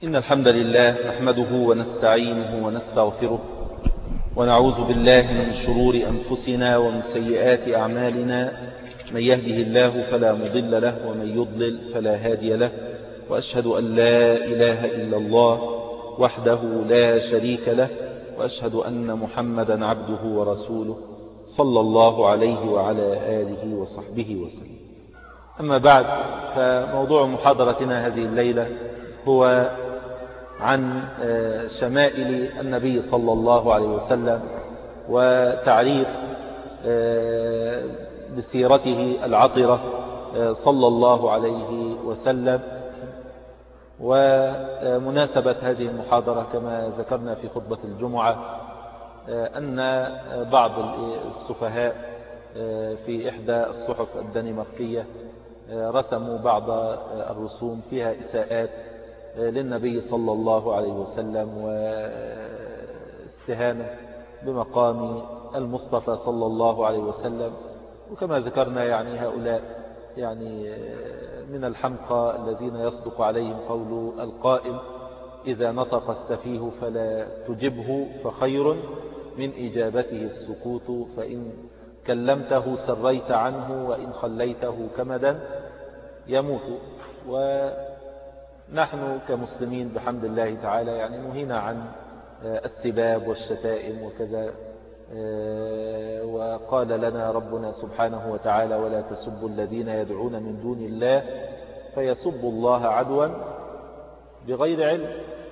إن الحمد لله نحمده ونستعينه ونستغفره ونعوذ بالله من شرور أنفسنا ومن سيئات أعمالنا. من يهده الله فلا مضل له ومن يضلل فلا هادي له، وأشهد أن لا إله إلا الله وحده لا شريك له، وأشهد أن محمدا عبده ورسوله صلى الله عليه وعلى آله وصحبه وسلم. أما بعد، فموضوع محاضرتنا هذه الليلة هو عن شمائل النبي صلى الله عليه وسلم وتعريف بسيرته العطرة صلى الله عليه وسلم. ومناسبة هذه المحاضرة كما ذكرنا في خطبة الجمعة أن بعض السفهاء في إحدى الصحف الدنماركية رسموا بعض الرسوم فيها إساءات للنبي صلى الله عليه وسلم واستهانة بمقام المصطفى صلى الله عليه وسلم. وكما ذكرنا هؤلاء من الحمقى الذين يصدق عليهم قول القائل: إذا نطق السفيه فلا تجبه فخير من إجابته السكوت، فإن كلمته سريت عنه وإن خليته كمدا يموت. ونحن كمسلمين بحمد الله تعالى نهينا عن السباب والشتائم وكذا، وقال لنا ربنا سبحانه وتعالى: ولا تسبوا الذين يدعون من دون الله فيسبوا الله عدوا بغير علم.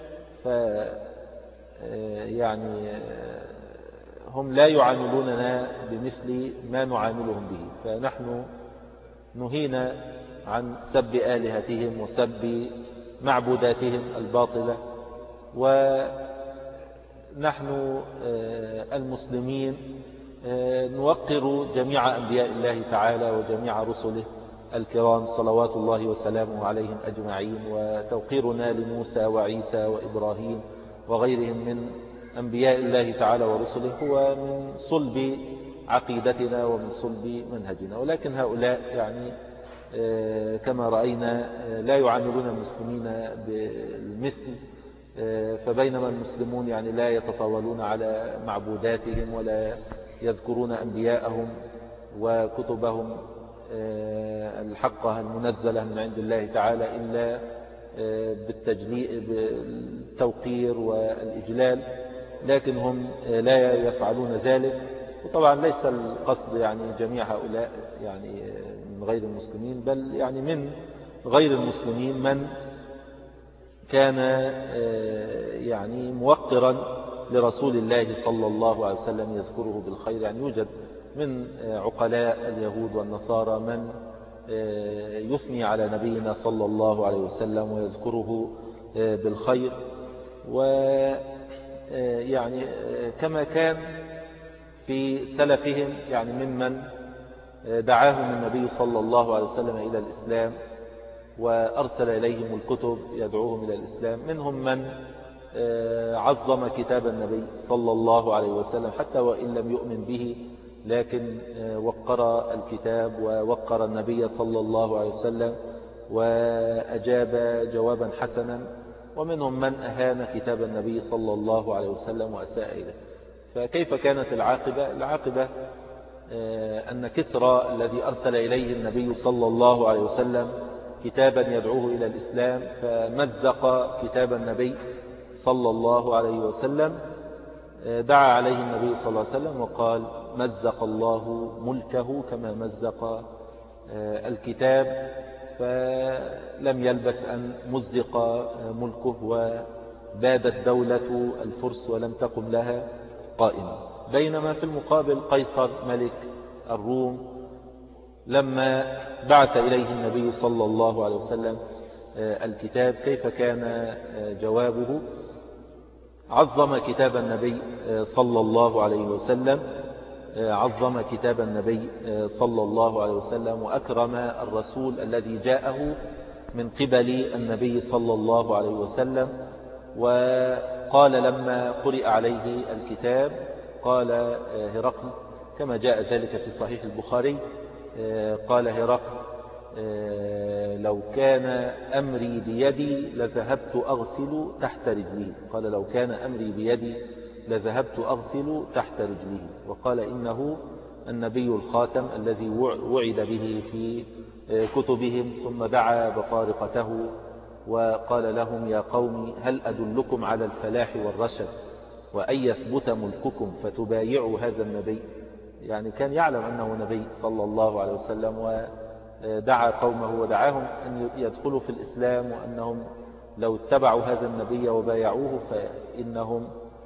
هم لا يعاملوننا بمثل ما نعاملهم به، فنحن نهينا عن سب آلهتهم وسب معبوداتهم الباطلة. ونحن المسلمين نوقر جميع أنبياء الله تعالى وجميع رسله الكرام صلوات الله وسلامه عليهم أجمعين، وتوقيرنا لموسى وعيسى وإبراهيم وغيرهم من أنبياء الله تعالى ورسله هو من صلب عقيدتنا ومن صلب منهجنا. ولكن هؤلاء كما رأينا لا يعاملون المسلمين بالمثل، فبينما المسلمون لا يتطاولون على معبوداتهم ولا يذكرون أنبياءهم وكتبهم الحقة المنزلة من عند الله تعالى إلا بالتوقير والإجلال، لكن هم لا يفعلون ذلك. وطبعا ليس القصد جميع هؤلاء من غير المسلمين، بل من غير المسلمين من كان موقرا لرسول الله صلى الله عليه وسلم يذكره بالخير. يوجد من عقلاء اليهود والنصارى من يثني على نبينا صلى الله عليه وسلم ويذكره بالخير. كما كان في سلفهم ممن دعاهم النبي صلى الله عليه وسلم إلى الإسلام وأرسل إليهم الكتب يدعوهم إلى الإسلام. منهم من عظم كتاب النبي صلى الله عليه وسلم حتى وإن لم يؤمن به، لكن وقر الكتاب ووقر النبي صلى الله عليه وسلم وأجاب جوابا حسنا. ومنهم من أهان كتاب النبي صلى الله عليه وسلم وأساء إليه. فكيف كانت العاقبة؟ العاقبة أن كسرى الذي أرسل إليه النبي صلى الله عليه وسلم كتابا يدعوه إلى الإسلام فمزق كتاب النبي صلى الله عليه وسلم، دعا عليه النبي صلى الله عليه وسلم وقال: مزق الله ملكه كما مزق الكتاب. فلم يلبس أن مزق ملكه وبادت دولة الفرس ولم تقم لها قائمة. بينما في المقابل قيصر ملك الروم لما بعث إليه النبي صلى الله عليه وسلم الكتاب كيف كان جوابه؟ عظم كتاب النبي صلى الله عليه وسلم، عظم كتاب النبي صلى الله عليه وسلم وأكرم الرسول الذي جاءه من قبل النبي صلى الله عليه وسلم. وقال لما قرئ عليه الكتاب قال هرقل كما جاء ذلك في صحيح البخاري، قال هرقل: لو كان أمري بيدي لذهبت أغسل تحت رجليه. قال لو كان أمري بيدي لذهبت أغسل تحت رجليه. وقال إنه النبي الخاتم الذي وعد به في كتبهم. ثم دعا بطارقته وقال لهم يا قوم هل أدلكم على الفلاح والرشد وأن يثبت ملككم فتبايعوا هذا النبي. يعني كان يعلم أنه نبي صلى الله عليه وسلم، ودعا قومه ودعاهم أن يدخلوا في الإسلام، وأنهم لو اتبعوا هذا النبي وبايعوه فإنهم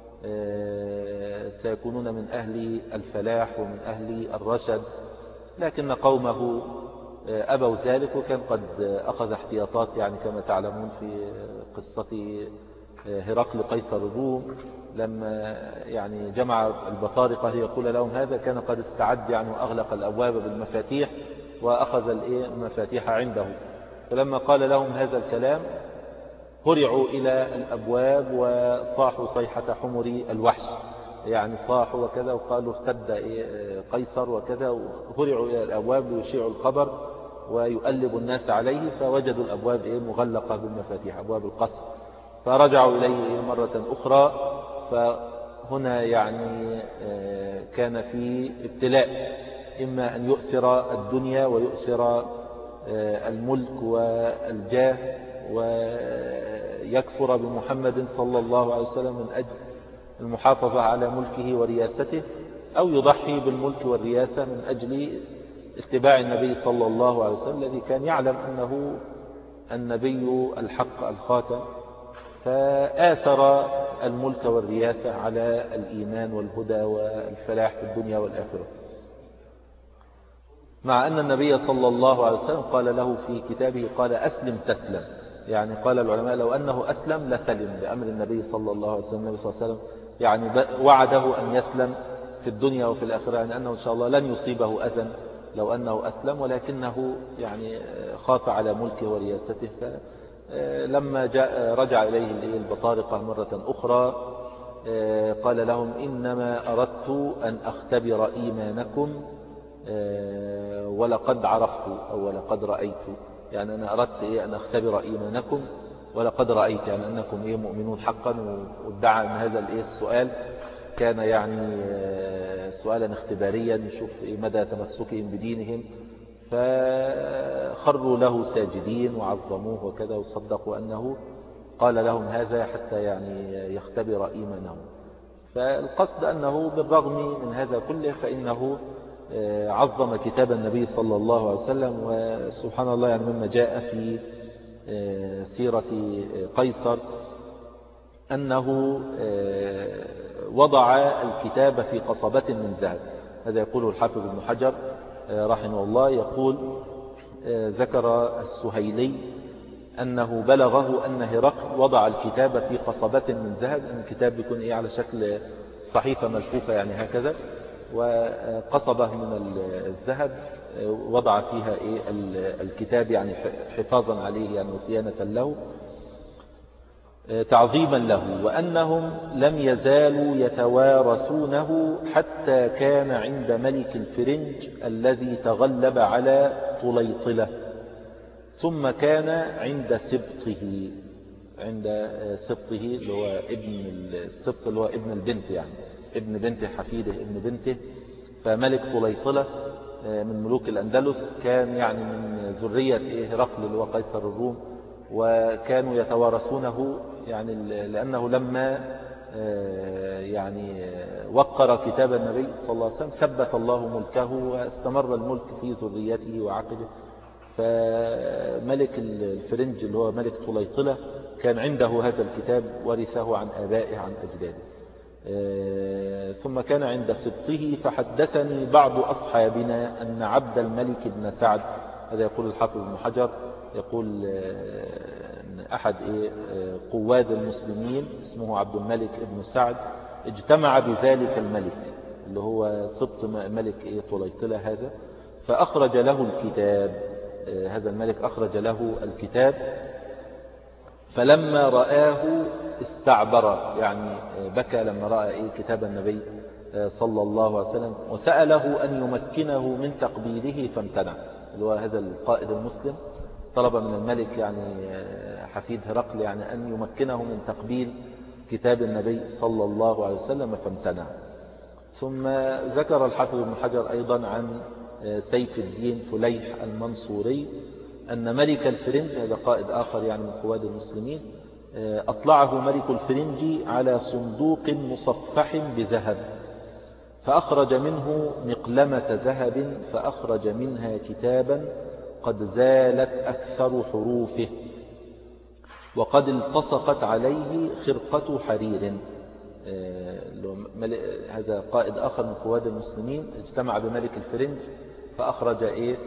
سيكونون من أهل الفلاح ومن أهل الرشد. لكن قومه أبوا ذلك، وكان قد أخذ احتياطات يعني كما تعلمون في قصة هرقل قيصر الروم لما يعني جمع البطارقة ليقول لهم هذا، كان قد استعد يعني وأغلق الأبواب بالمفاتيح وأخذ المفاتيح عنده. فلما قال لهم هذا الكلام هرعوا إلى الأبواب وصاحوا صيحة حمر الوحش، يعني صاحوا وكذا وقالوا ارتد قيصر وكذا، وهرعوا إلى الأبواب ليشيعوا الخبر ويؤلب الناس عليه، فوجدوا الأبواب مغلقة بالمفاتيح، أبواب القصر، فرجعوا إليه مرة أخرى. فهنا يعني كان في ابتلاء، إما أن يؤثر الدنيا ويؤثر الملك والجاه ويكفر بمحمد صلى الله عليه وسلم من أجل المحافظة على ملكه ورياسته، أو يضحي بالملك والرياسة من أجل اتباع النبي صلى الله عليه وسلم الذي كان يعلم أنه النبي الحق الخاتم، فآثر الملك والرياسة على الإيمان والهدى والفلاح في الدنيا والآخرة. مع أن النبي صلى الله عليه وسلم قال له في كتابه قال أسلم تسلم، يعني قال العلماء لو أنه أسلم لسلم بأمر النبي صلى الله عليه وسلم. النبي صلى الله عليه وسلم يعني وعده أن يسلم في الدنيا وفي الآخرة، يعني أنه إن شاء الله لن يصيبه أذى لو أنه أسلم، ولكنه يعني خاف على ملكه ورياسته. فلما رجع إليه البطارقة مرة أخرى قال لهم إنما أردت أن أختبر إيمانكم ولقد عرفت أو ولقد رأيت، يعني أنا أردت أن أختبر إيمانكم ولقد رأيت، يعني أنكم مؤمنون حقا. وادعى أن هذا السؤال كان يعني سؤالا اختباريا يشوف مدى تمسكهم بدينهم، فخروا له ساجدين وعظموه وكذا وصدقوا أنه قال لهم هذا حتى يعني يختبر إيمانهم. فالقصد أنه بالرغم من هذا كله فإنه عظم كتاب النبي صلى الله عليه وسلم. وسبحان الله يعني مما جاء في سيرة قيصر أنه وضع الكتاب في قصبة من ذهب. هذا يقوله الحافظ ابن حجر رحمه الله، يقول ذكر السهيلي أنه بلغه أن هرقل وضع الكتاب في قصبة من ذهب، أن الكتاب بيكون على شكل صحيفة ملفوفة يعني هكذا، وقصبة من الذهب وضع فيها الكتاب يعني حفاظا عليه يعني وصيانة له تعظيما له. وأنهم لم يزالوا يتوارثونه حتى كان عند ملك الفرنج الذي تغلب على طليطلة، ثم كان عند سبطه، اللي هو ابن السبط اللي هو ابن البنت، يعني ابن بنت حفيده ابن بنته. فملك طليطلة من ملوك الأندلس كان يعني من ذرية هرقل اللي هو قيصر الروم، وكانوا يتوارثونه يعني لأنه لما يعني وقر كتاب النبي صلى الله عليه وسلم ثبت الله ملكه واستمر الملك في ذريته وعقبه. فملك الفرنج اللي هو ملك طليطلة كان عنده هذا الكتاب ورثه عن آبائه عن أجداده. ثم كان عند سبطه. فحدثني بعض أصحابنا أن عبد الملك بن سعد، هذا يقول الحافظ بن حجر، يقول أن أحد قواد المسلمين اسمه عبد الملك بن سعد اجتمع بذلك الملك اللي هو سبط ملك طليطلة هذا، فأخرج له الكتاب. هذا الملك أخرج له الكتاب، فلما رآه استعبر، يعني بكى لما رأى كتاب النبي صلى الله عليه وسلم، وسأله أن يمكنه من تقبيله فامتنع. اللي هو هذا القائد المسلم، طلب من الملك يعني حفيد هرقل يعني أن يمكنه من تقبيل كتاب النبي صلى الله عليه وسلم فامتنع. ثم ذكر الحافظ ابن حجر أيضا عن سيف الدين فليح المنصوري أن ملك الفرنج، هذا قائد آخر يعني من قواد المسلمين، أطلعه ملك الفرنج على صندوق مصفح بذهب فأخرج منه مقلمة ذهب فأخرج منها كتابا قد زالت أكثر حروفه وقد التصقت عليه خرقة حرير. هذا قائد آخر من قواد المسلمين اجتمع بملك الفرنج فأخرج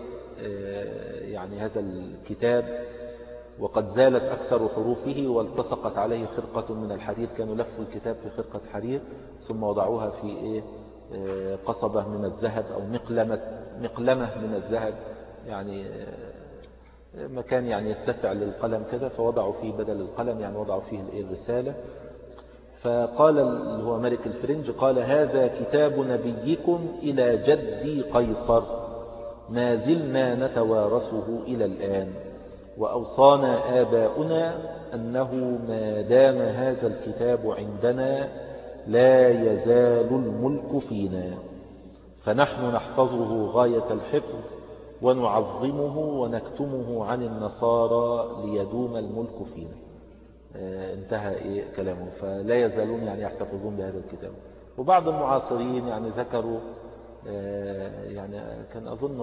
يعني هذا الكتاب وقد زالت أكثر حروفه والتصقت عليه خرقة من الحرير. كانوا لفوا الكتاب في خرقة حرير ثم وضعوها في قصبة من الذهب أو مقلمة من الذهب، يعني مكان يعني يتسع للقلم كذا، فوضعوا فيه بدل القلم يعني وضعوا فيه الرسالة. فقال اللي هو ملك الفرنج قال: هذا كتاب نبيكم إلى جدي قيصر ما زلنا نتوارثه إلى الآن، وأوصانا آباؤنا أنه ما دام هذا الكتاب عندنا لا يزال الملك فينا، فنحن نحفظه غاية الحفظ ونعظمه ونكتمه عن النصارى ليدوم الملك فينا. انتهى كلامه. فلا يزالون يعني يحتفظون بهذا الكتاب. وبعض المعاصرين يعني ذكروا يعني كان أظنه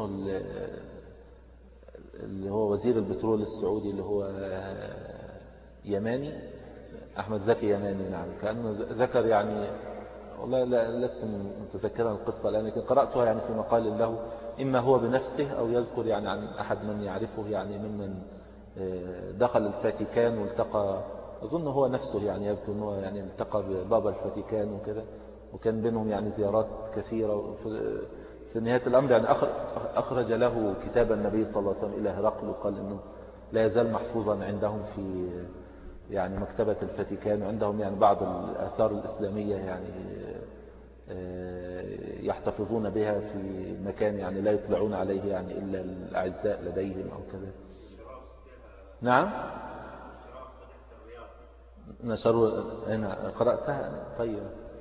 اللي هو وزير البترول السعودي اللي هو يماني، أحمد زكي يماني، نعم، كأنه ذكر يعني، والله لست متذكرا القصة الآن، لكن قرأتها يعني في مقال له، إما هو بنفسه أو يذكر يعني عن أحد من يعرفه يعني ممن دخل الفاتيكان والتقى، أظن هو نفسه يعني يذكر أنه يعني التقى ببابا الفاتيكان وكذا، وكان بينهم يعني زيارات كثيرة. في نهاية الأمر يعني أخرج له كتاب النبي صلى الله عليه وسلم إلى هرقل، وقال إنه لا يزال محفوظا عندهم في يعني مكتبة الفاتيكان، وعندهم يعني بعض الآثار الإسلامية يعني يحتفظون بها في مكان يعني لا يطلعون عليه يعني إلا الأعزاء لديهم أو كذا. نعم، نشروا هنا، قرأتها. طيب،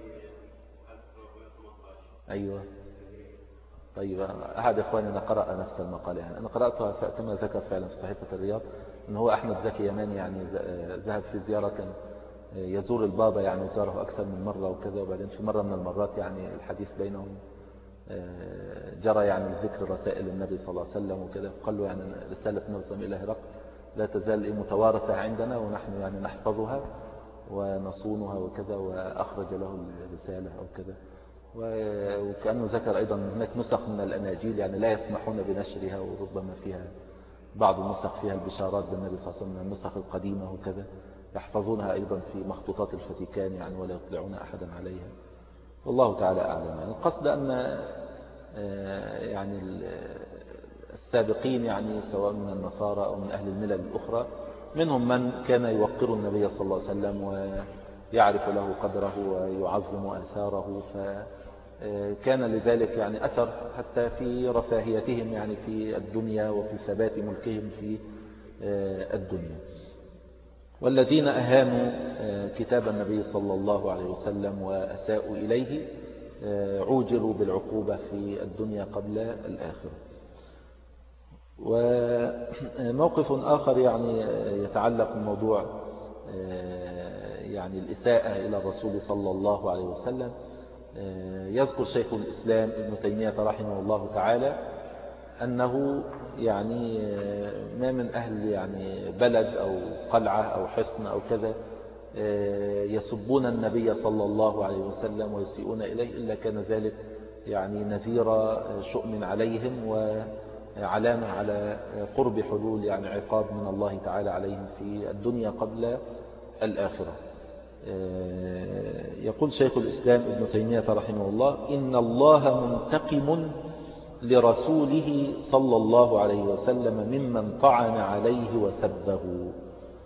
أيوة، طيب، أحد إخواننا قرأ نفس المقالة يعني. أنا قرأتها كما ذكر فعلا في صحيفة الرياض أنه هو أحمد زكي يماني يعني ذهب في زيارة، كان يزور البابا يعني وزاره أكثر من مرة وكذا، وبعدين في مرة من المرات يعني الحديث بينهم جرى يعني ذكر رسائل النبي صلى الله عليه وسلم وكذا، قال له يعني رسالة نرسم إلى هرقل لا تزال متوارثة عندنا ونحن يعني نحفظها ونصونها وكذا، وأخرج له الرسالة أو كذا. وكأنه ذكر أيضا هناك نسخ من الأناجيل يعني لا يسمحون بنشرها، وربما فيها بعض النسخ فيها البشارات بالنبي صلى الله عليه وسلم من النسخ القديمة وكذا، يحفظونها أيضا في مخطوطات الفاتيكان يعني ولا يطلعون أحدا عليها. والله تعالى أعلم. يعني القصد أن يعني السابقين يعني سواء من النصارى أو من أهل الملل الأخرى منهم من كان يوقر النبي صلى الله عليه وسلم ويعرف له قدره ويعظم آثاره، فكان لذلك يعني أثر حتى في رفاهيتهم يعني في الدنيا وفي ثبات ملكهم في الدنيا. والذين أهانوا كتاب النبي صلى الله عليه وسلم وأساءوا إليه عوجلوا بالعقوبة في الدنيا قبل الآخرة. وموقف آخر يعني يتعلق بموضوع يعني الإساءة إلى الرسول صلى الله عليه وسلم. يذكر شيخ الإسلام ابن تيمية رحمه الله تعالى أنه يعني ما من أهل يعني بلد أو قلعة أو حصن أو كذا يسبون النبي صلى الله عليه وسلم ويسيئون إليه إلا كان ذلك يعني نذير شؤم عليهم وعلامة على قرب حلول يعني عقاب من الله تعالى عليهم في الدنيا قبل الآخرة. يقول شيخ الإسلام ابن تيمية رحمه الله: إن الله منتقم لرسوله صلى الله عليه وسلم ممن طعن عليه وسبه،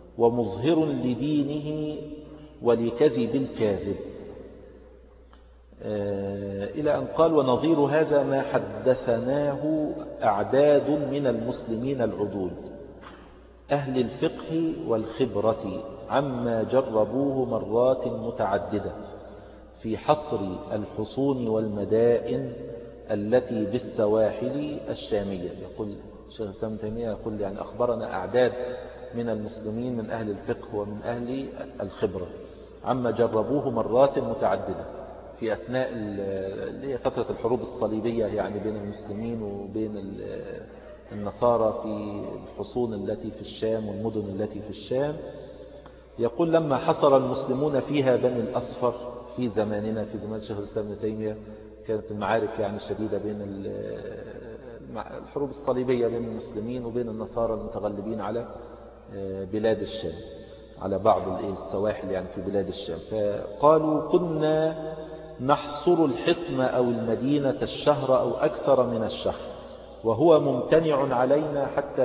ومظهر لدينه ولكذب الكاذب. إلى أن قال: ونظير هذا ما حدثناه أعداد من المسلمين العدول أهل الفقه والخبرة عما جربوه مرات متعددة في حصر الحصون والمدائن التي بالسواحل الشامية. يقول شيخ الإسلام ابن تيمية يقول يعني أخبرنا أعداد من المسلمين من أهل الفقه ومن أهل الخبرة عما جربوه مرات متعددة في أثناء فترة الحروب الصليبية يعني بين المسلمين وبين النصارى في الحصون التي في الشام والمدن التي في الشام. يقول: لما حصر المسلمون فيها بني الأصفر في زماننا، في زمان شيخ الإسلام ابن تيمية، كانت المعارك يعني شديدة بين الحروب الصليبية بين المسلمين وبين النصارى المتغلبين على بلاد الشام، على بعض السواحل يعني في بلاد الشام. فقالوا: كنا نحصر الحصن أو المدينة الشهر أو أكثر من الشهر وهو ممتنع علينا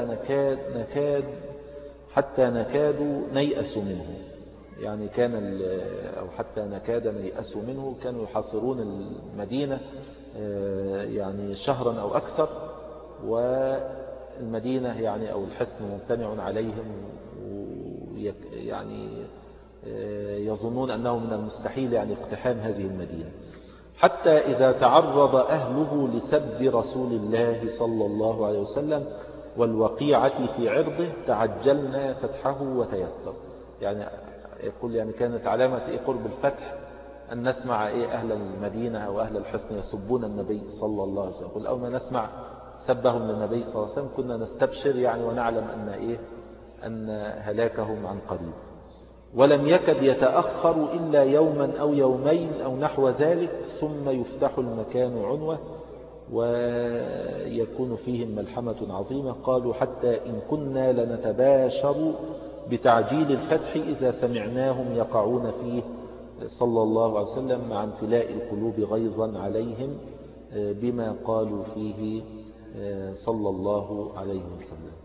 حتى نكاد نيأس منه. يعني حتى نكاد نيأس منه. كانوا يحاصرون المدينة يعني شهرا أو أكثر، والمدينة يعني أو الحصن ممتنع عليهم، يعني يظنون أنه من المستحيل يعني اقتحام هذه المدينة، حتى إذا تعرض أهله لسب رسول الله صلى الله عليه وسلم والوقيعة في عرضه تعجلنا فتحه وتيسر. يعني يقول يعني كانت علامة قرب الفتح أن نسمع أهل المدينة أو أهل الحصن يسبون النبي صلى الله عليه وسلم. يقول: أول ما نسمع سبهم للنبي صلى الله عليه وسلم كنا نستبشر يعني ونعلم أن هلاكهم عن قريب. ولم يكد يتأخر إلا يوما أو يومين أو نحو ذلك ثم يفتح المكان عنوة ويكون فيهم ملحمة عظيمة. قالوا: حتى إن كنا لنتباشر بتعجيل الفتح إذا سمعناهم يقعون فيه صلى الله عليه وسلم مع امتلاء القلوب غيظا عليهم بما قالوا فيه صلى الله عليه وسلم.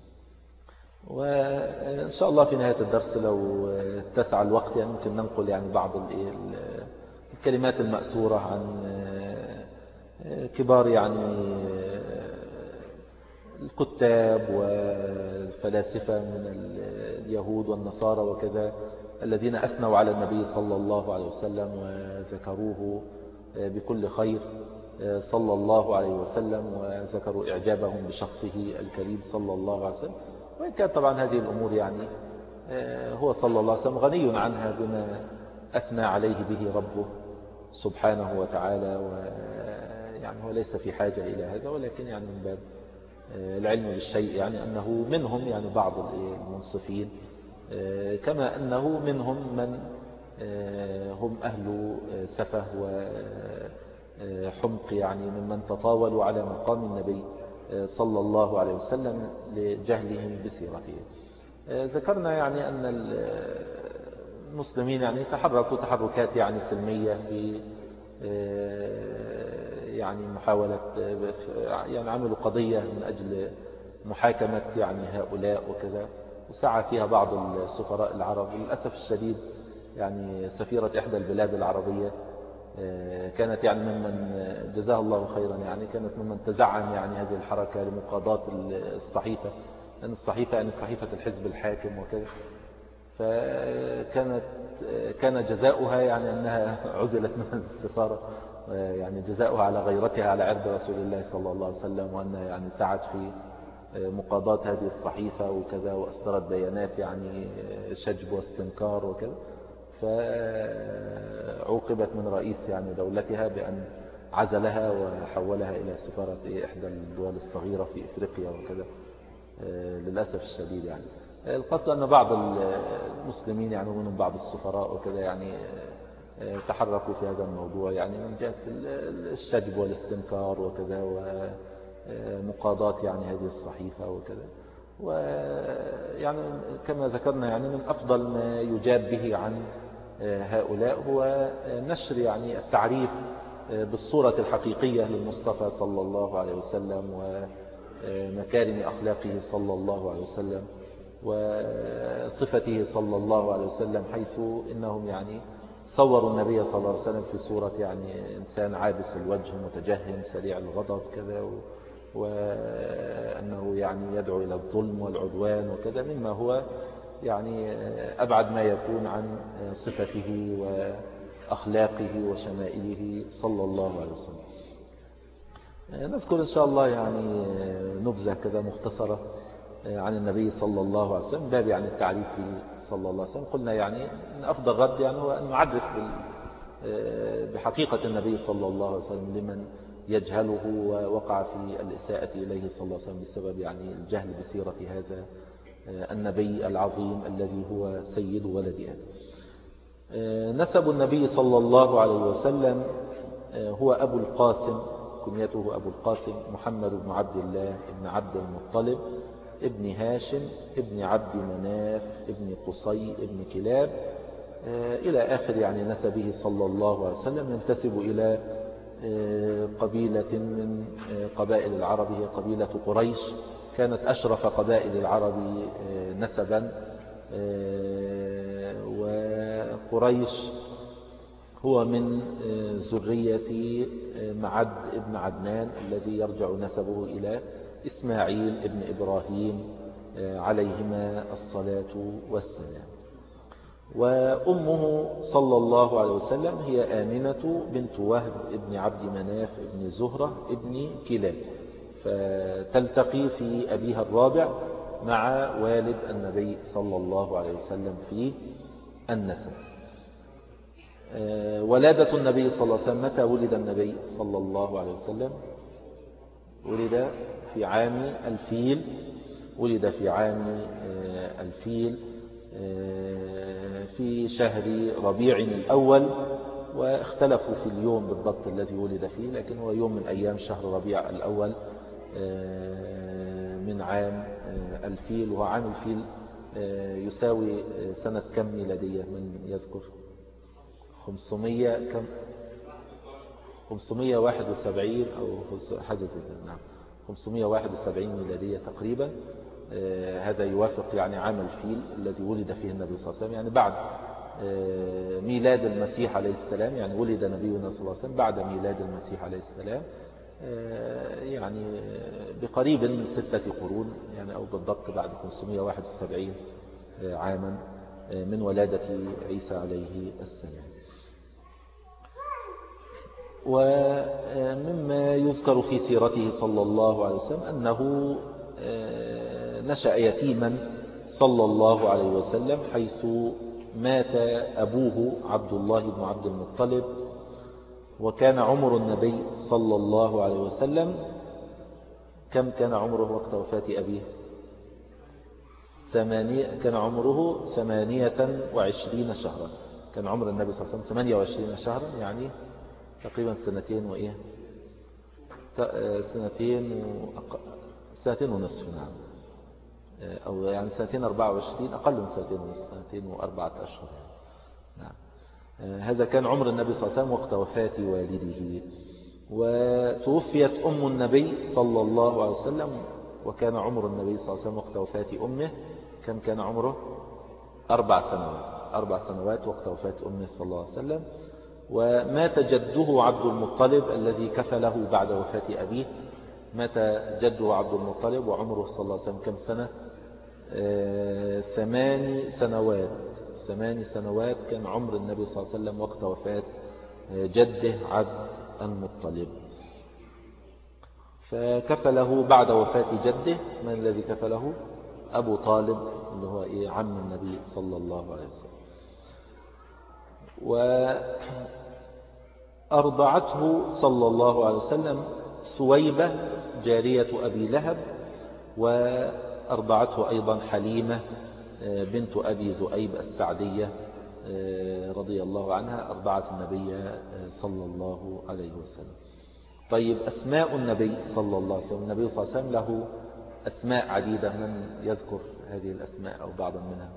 وإن شاء الله في نهاية الدرس لو اتسع الوقت يعني ممكن ننقل يعني بعض الكلمات المأثورة عن كبار يعني الكتاب والفلاسفة من اليهود والنصارى وكذا الذين أثنوا على النبي صلى الله عليه وسلم وذكروه بكل خير صلى الله عليه وسلم، وذكروا إعجابهم بشخصه الكريم صلى الله عليه وسلم. وإن كان طبعا هذه الأمور يعني هو صلى الله عليه وسلم غني عنها بما أثنى عليه به ربه سبحانه وتعالى، ويعني هو ليس في حاجة إلى هذا، ولكن يعني من باب العلم بالشيء يعني أنه منهم يعني بعض المنصفين، كما أنه منهم من هم أهل سفه وحمق يعني ممن تطاولوا على مقام النبي صلى الله عليه وسلم لجهلهم بسيرته. ذكرنا يعني أن المسلمين يعني تحركوا تحركات يعني سلمية في يعني محاولة يعني عملوا قضية من أجل محاكمة يعني هؤلاء وكذا، وسعى فيها بعض السفراء العرب. للأسف الشديد يعني سفيرة إحدى البلاد العربية كانت يعني ممن جزاه الله خيرا يعني كانت ممن تزعم يعني هذه الحركة لمقاضاة الصحيفة، لأن الصحيفة يعني صحيفة الحزب الحاكم وكذا. كان جزاؤها يعني أنها عزلت من السفارة، يعني جزاؤها على غيرتها على عرض رسول الله صلى الله عليه وسلم، وأنها يعني سعت في مقاضاة هذه الصحيفة وكذا، وأصدرت بيانات يعني شجب واستنكار وكذا. فعوقبت من رئيس يعني دولتها بأن عزلها وحولها إلى سفارة إحدى الدول الصغيرة في إفريقيا وكذا للأسف الشديد. يعني القصد أن بعض المسلمين يعني ومنهم بعض السفراء وكذا يعني تحركوا في هذا الموضوع يعني من جهة الشجب والاستنكار وكذا ومقاضاة يعني هذه الصحيفة وكذا. ويعني كما ذكرنا يعني من أفضل ما يجاب به عن هؤلاء هو نشر يعني التعريف بالصورة الحقيقية للمصطفى صلى الله عليه وسلم ومكارم أخلاقه صلى الله عليه وسلم وصفته صلى الله عليه وسلم، حيث إنهم يعني صوروا النبي صلى الله عليه وسلم في صورة يعني إنسان عابس الوجه متجهم سريع الغضب كذا، وأنه يعني يدعو إلى الظلم والعدوان وكذا، مما هو يعني أبعد ما يكون عن صفته وأخلاقه وشمائله صلى الله عليه وسلم. نذكر إن شاء الله يعني نبذة كذا مختصرة عن النبي صلى الله عليه وسلم، باب يعني التعريف به صلى الله عليه وسلم. قلنا يعني أن أفضل رد يعني هو أن نعرف بحقيقة النبي صلى الله عليه وسلم لمن يجهله ووقع في الإساءة إليه صلى الله عليه وسلم بسبب يعني الجهل بسيرة هذا النبي العظيم الذي هو سيد ولد آدم. نسب النبي صلى الله عليه وسلم هو أبو القاسم، كنيته أبو القاسم محمد بن عبد الله بن عبد المطلب ابن هاشم ابن عبد مناف ابن قصي ابن كلاب إلى آخر يعني نسبه صلى الله عليه وسلم. ينتسب إلى قبيلة من قبائل العرب، هي قبيلة قريش، كانت أشرف قبائل العرب نسبا. وقريش هو من ذرية معد ابن عدنان الذي يرجع نسبه إلى إسماعيل ابن إبراهيم عليهما الصلاة والسلام. وأمه صلى الله عليه وسلم هي آمنة بنت وهب ابن عبد مناف ابن زهرة ابن كلاب، فتلتقي في أبيها الرابع مع والد النبي صلى الله عليه وسلم في النسب. ولادة النبي صلى الله عليه وسلم، متى ولد النبي صلى الله عليه وسلم؟ ولد في عام الفيل، ولد في عام الفيل في شهر ربيع الأول، واختلفوا في اليوم بالضبط الذي ولد فيه، لكن هو يوم من أيام شهر ربيع الأول من عام الفيل. وهو عام الفيل يساوي سنة كم ميلادية من يذكر؟ 500 كم؟ 571 أو حاجة زي كده، نعم 571 ميلادية تقريبا. هذا يوافق يعني عام الفيل الذي ولد فيه النبي صلى الله عليه وسلم، يعني بعد ميلاد المسيح عليه السلام، يعني ولد نبينا صلى الله عليه وسلم بعد ميلاد المسيح عليه السلام يعني بقريب من 6 قرون، يعني أو بالضبط بعد 571 عاما من ولادة عيسى عليه السلام. ومما يذكر في سيرته صلى الله عليه وسلم أنه نشأ يتيما صلى الله عليه وسلم، حيث مات أبوه عبد الله بن عبد المطلب. وكان عمر النبي صلى الله عليه وسلم كم كان عمره وقت وفاة أبيه؟ كان عمره 28 شهرا. كان عمر النبي صلى الله عليه وسلم 28 شهرا، يعني تقريبا سنتين وإيه، سنتين ونصف، نعم، أو يعني سنتين 24، أقل من سنتين ونصف، سنتين و4 أشهر، نعم. هذا كان عمر النبي صلى الله عليه وسلم وقت وفاة والده. وتوفيت أم النبي صلى الله عليه وسلم، وكان عمر النبي صلى الله عليه وسلم وقت وفاة أمه كم كان عمره؟ 4 سنوات، 4 سنوات وقت وفاة أمه صلى الله عليه وسلم. ومات جده عبد المطلب الذي كفله بعد وفاة أبيه. مات جده عبد المطلب وعمره صلى الله عليه وسلم كم سنة؟ 8 سنوات. 8 سنوات كان عمر النبي صلى الله عليه وسلم وقت وفاة جده عبد المطلب. فكفله بعد وفاة جده، من الذي كفله؟ أبو طالب اللي هو عم النبي صلى الله عليه وسلم. وأرضعته صلى الله عليه وسلم سويبة جارية أبي لهب، وأرضعته أيضا حليمة بنت أبي ذؤيب السعدية رضي الله عنها، أرضعت النبي صلى الله عليه وسلم. طيب، أسماء النبي صلى الله عليه وسلم. النبي صلى الله عليه وسلم له أسماء عديدة، من يذكر هذه الأسماء أو بعضا منها؟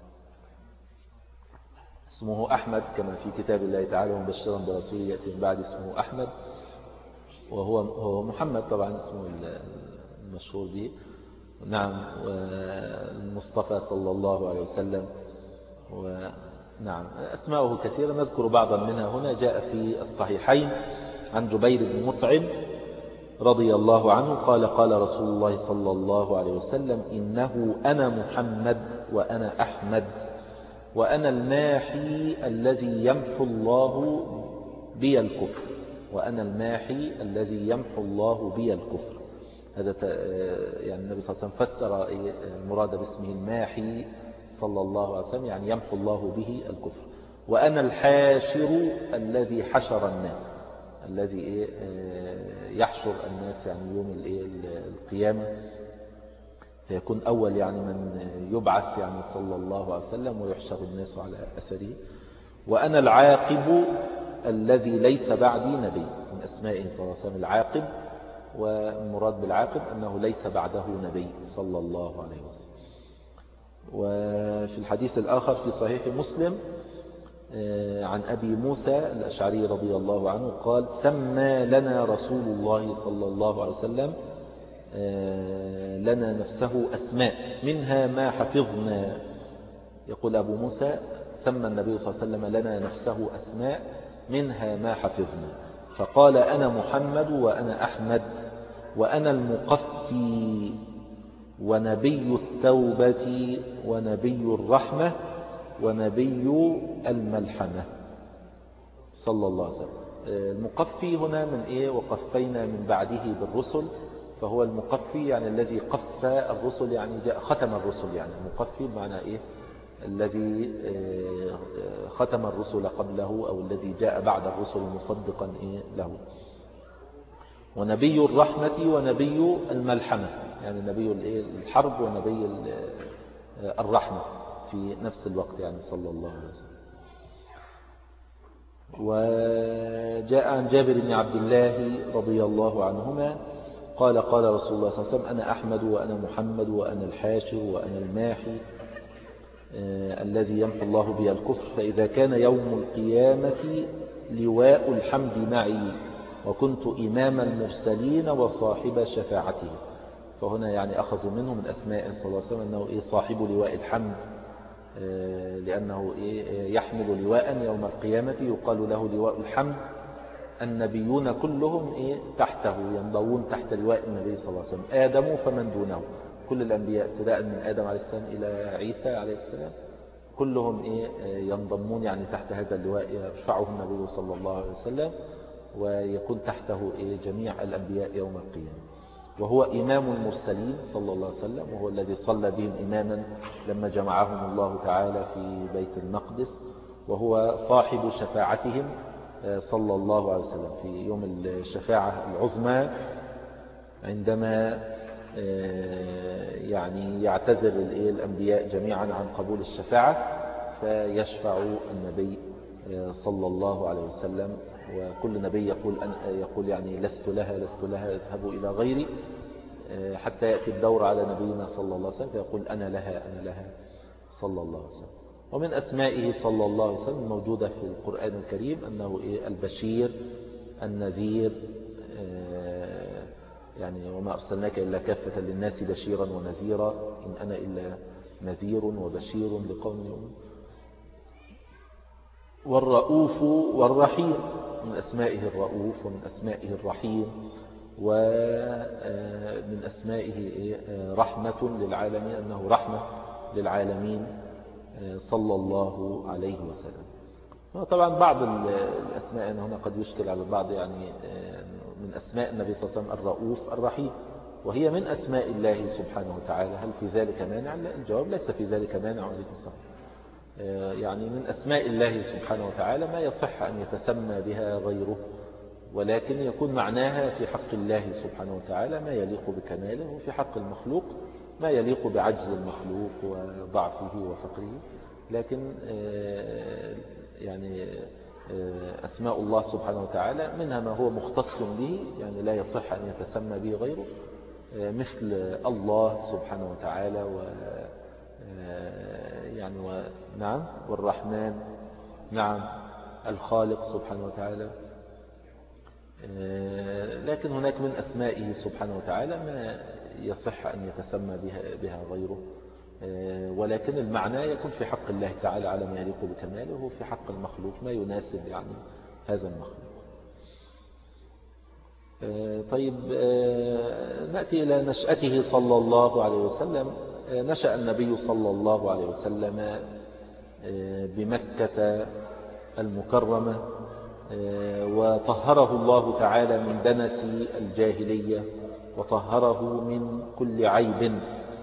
اسمه أحمد كما في كتاب الله تعالى: ومبشرا برسول يأتي من بعد اسمه أحمد، وهو محمد طبعا اسمه المشهور به، نعم. والمصطفى صلى الله عليه وسلم، نعم أسماؤه كثيرة، نذكر بعضا منها هنا. جاء في الصحيحين عن جبير بن مطعم رضي الله عنه قال قال رسول الله صلى الله عليه وسلم إنه أنا محمد وأنا أحمد وأنا الماحي الذي يمحو الله بي الكفر، وأنا الماحي الذي يمحو الله بي الكفر. هذا يعني النبي صلى الله عليه وسلم فسر المراد باسمه الماحي صلى الله عليه وسلم يعني يمحو الله به الكفر. وأنا الحاشر الذي حشر الناس، الذي يحشر الناس يعني يوم القيامة، فيكون أول يعني من يبعث يعني صلى الله عليه وسلم ويحشر الناس على أثره. وأنا العاقب الذي ليس بعدي نبي، من أسمائه صلى الله عليه وسلم العاقب، والمراد بالعاقب أنه ليس بعده نبي صلى الله عليه وسلم. وفي الحديث الآخر في صحيح مسلم عن أبي موسى الأشعري رضي الله عنه قال سمى لنا رسول الله صلى الله عليه وسلم لنا نفسه أسماء منها ما حفظنا. يقول أبو موسى سمى النبي صلى الله عليه وسلم لنا نفسه أسماء منها ما حفظنا، فقال أنا محمد وأنا أحمد وأنا المقفي ونبي التوبة ونبي الرحمة ونبي الملحمة صلى الله عليه وسلم. المقفي هنا من إيه؟ وقفينا من بعده بالرسل، فهو المقفي يعني الذي قف الرسل، يعني جاء ختم الرسل، يعني المقفي بمعنى إيه؟ الذي ختم الرسل قبله أو الذي جاء بعد الرسل مصدقا إيه له. ونبي الرحمة ونبي الملحمة، يعني نبي الحرب ونبي الرحمة في نفس الوقت يعني صلى الله عليه وسلم. وجاء عن جابر بن عبد الله رضي الله عنهما قال قال رسول الله صلى الله عليه وسلم أنا أحمد وأنا محمد وأنا الحاشر وأنا الماحي الذي يمحو الله بي الكفر، فإذا كان يوم القيامة لواء الحمد معي وكنت إمام المرسلين وصاحب شفاعته. فهنا يعني أخذوا منه من أسماء صلى الله عليه وسلم أنه صاحب لواء الحمد، لأنه يحمل لواء يوم القيامة يقال له لواء الحمد. النبيون كلهم تحته ينضوون تحت لواء النبي صلى الله عليه وسلم، آدم فمن دونه، كل الأنبياء ابتداء من آدم عليه السلام إلى عيسى عليه السلام كلهم ينضمون يعني تحت هذا اللواء، يرفعه النبي صلى الله عليه وسلم ويكون تحته جميع الأنبياء يوم القيامة. وهو إمام المرسلين صلى الله عليه وسلم، وهو الذي صلى بهم إماما لما جمعهم الله تعالى في بيت المقدس، وهو صاحب شفاعتهم صلى الله عليه وسلم في يوم الشفاعة العظمى، عندما يعني يعتذر الأنبياء جميعا عن قبول الشفاعة فيشفع النبي صلى الله عليه وسلم، وكل نبي يقول يعني لست لها لست لها اذهبوا إلى غيري، حتى يأتي الدور على نبينا صلى الله عليه وسلم فيقول أنا لها أنا لها صلى الله عليه وسلم. ومن أسمائه صلى الله عليه وسلم موجودة في القرآن الكريم أنه البشير النذير، يعني وما أرسلناك إلا كافة للناس بشيرا ونذيرا إن أنا إلا نذير وبشير لقوم يؤمنون. والرؤوف والرحيم، من أسمائه الرؤوف ومن أسمائه الرحيم، ومن أسمائه رحمة للعالمين، أنه رحمة للعالمين صلى الله عليه وسلم. طبعا بعض الأسماء هنا قد يشكل على البعض، يعني من أسماء النبي صلى الله عليه وسلم الرؤوف الرحيم، وهي من أسماء الله سبحانه وتعالى. هل في ذلك مانع؟ لا، الجواب ليس في ذلك مانع عليكم السلام. يعني من أسماء الله سبحانه وتعالى ما يصح أن يتسمى بها غيره، ولكن يكون معناها في حق الله سبحانه وتعالى ما يليق بكماله، وفي حق المخلوق ما يليق بعجز المخلوق وضعفه وفقره. لكن يعني أسماء الله سبحانه وتعالى منها ما هو مختص به، يعني لا يصح أن يتسمى به غيره، مثل الله سبحانه وتعالى يعني نعم، والرحمن، نعم، الخالق سبحانه وتعالى. لكن هناك من أسمائه سبحانه وتعالى ما يصح أن يتسمى بها غيره، ولكن المعنى يكون في حق الله تعالى على ما يليق بكماله، وفي حق المخلوق ما يناسب يعني هذا المخلوق. طيب نأتي إلى نشأته صلى الله عليه وسلم. نشأ النبي صلى الله عليه وسلم بمكة المكرمة، وطهره الله تعالى من دنس الجاهلية وطهره من كل عيب،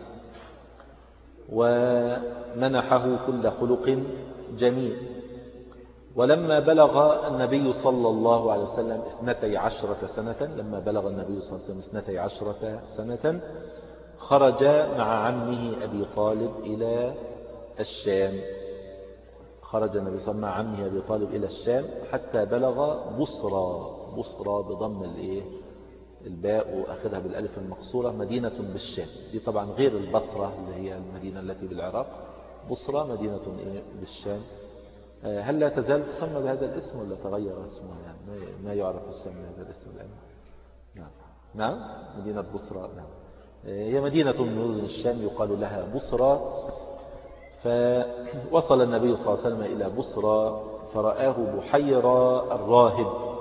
ومنحه كل خلق جميل. ولما بلغ النبي صلى الله عليه وسلم 12 سنة، لما بلغ النبي صلى الله عليه وسلم 12 سنة خرج مع عمه أبي طالب إلى الشام. خرج النبي صلى الله عليه وسلم مع عمه أبي طالب إلى الشام حتى بلغ بصرى. بصرى بضم الباء وآخرها بالألف المقصورة، مدينة بالشام. دي طبعا غير البصرة اللي هي المدينة التي بالعراق. بصرى مدينة بالشام. هل لا تزال تسمى بهذا الاسم ولا تغير اسمها؟ يعني ما يعرف الشام بهذا الاسم الآن. نعم مدينة بصرى. نعم هي مدينة من مدن الشام يقال لها بصرى. فوصل النبي صلى الله عليه وسلم إلى بصرى فرآه بحيرى الراهب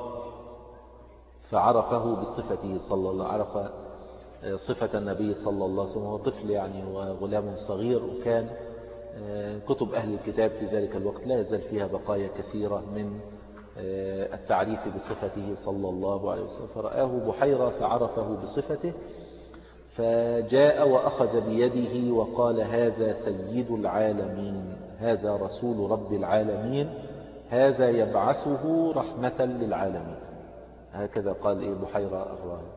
فعرفه بصفته صلى الله عليه وسلم. عرف صفة النبي صلى الله عليه وسلم. هو طفل يعني وغلام صغير، وكان كتب أهل الكتاب في ذلك الوقت لا يزال فيها بقايا كثيرة من التعريف بصفته صلى الله عليه وسلم. فرآه بحيرة فعرفه بصفته، فجاء وأخذ بيده وقال: هذا سيد العالمين، هذا رسول رب العالمين، هذا يبعثه رحمة للعالمين. هكذا قال بحيرة الراهب.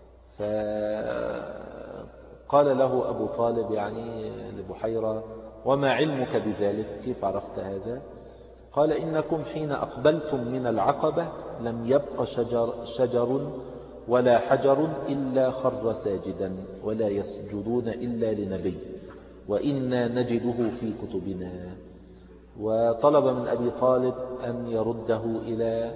فقال له أبو طالب يعني لبحيرة: وما علمك بذلك؟ كيف عرفت هذا؟ قال: إنكم حين أقبلتم من العقبة لم يبق شجر ولا حجر إلا خر ساجدا، ولا يسجدون إلا لنبي، وإنا نجده في كتبنا. وطلب من أبي طالب أن يرده إلى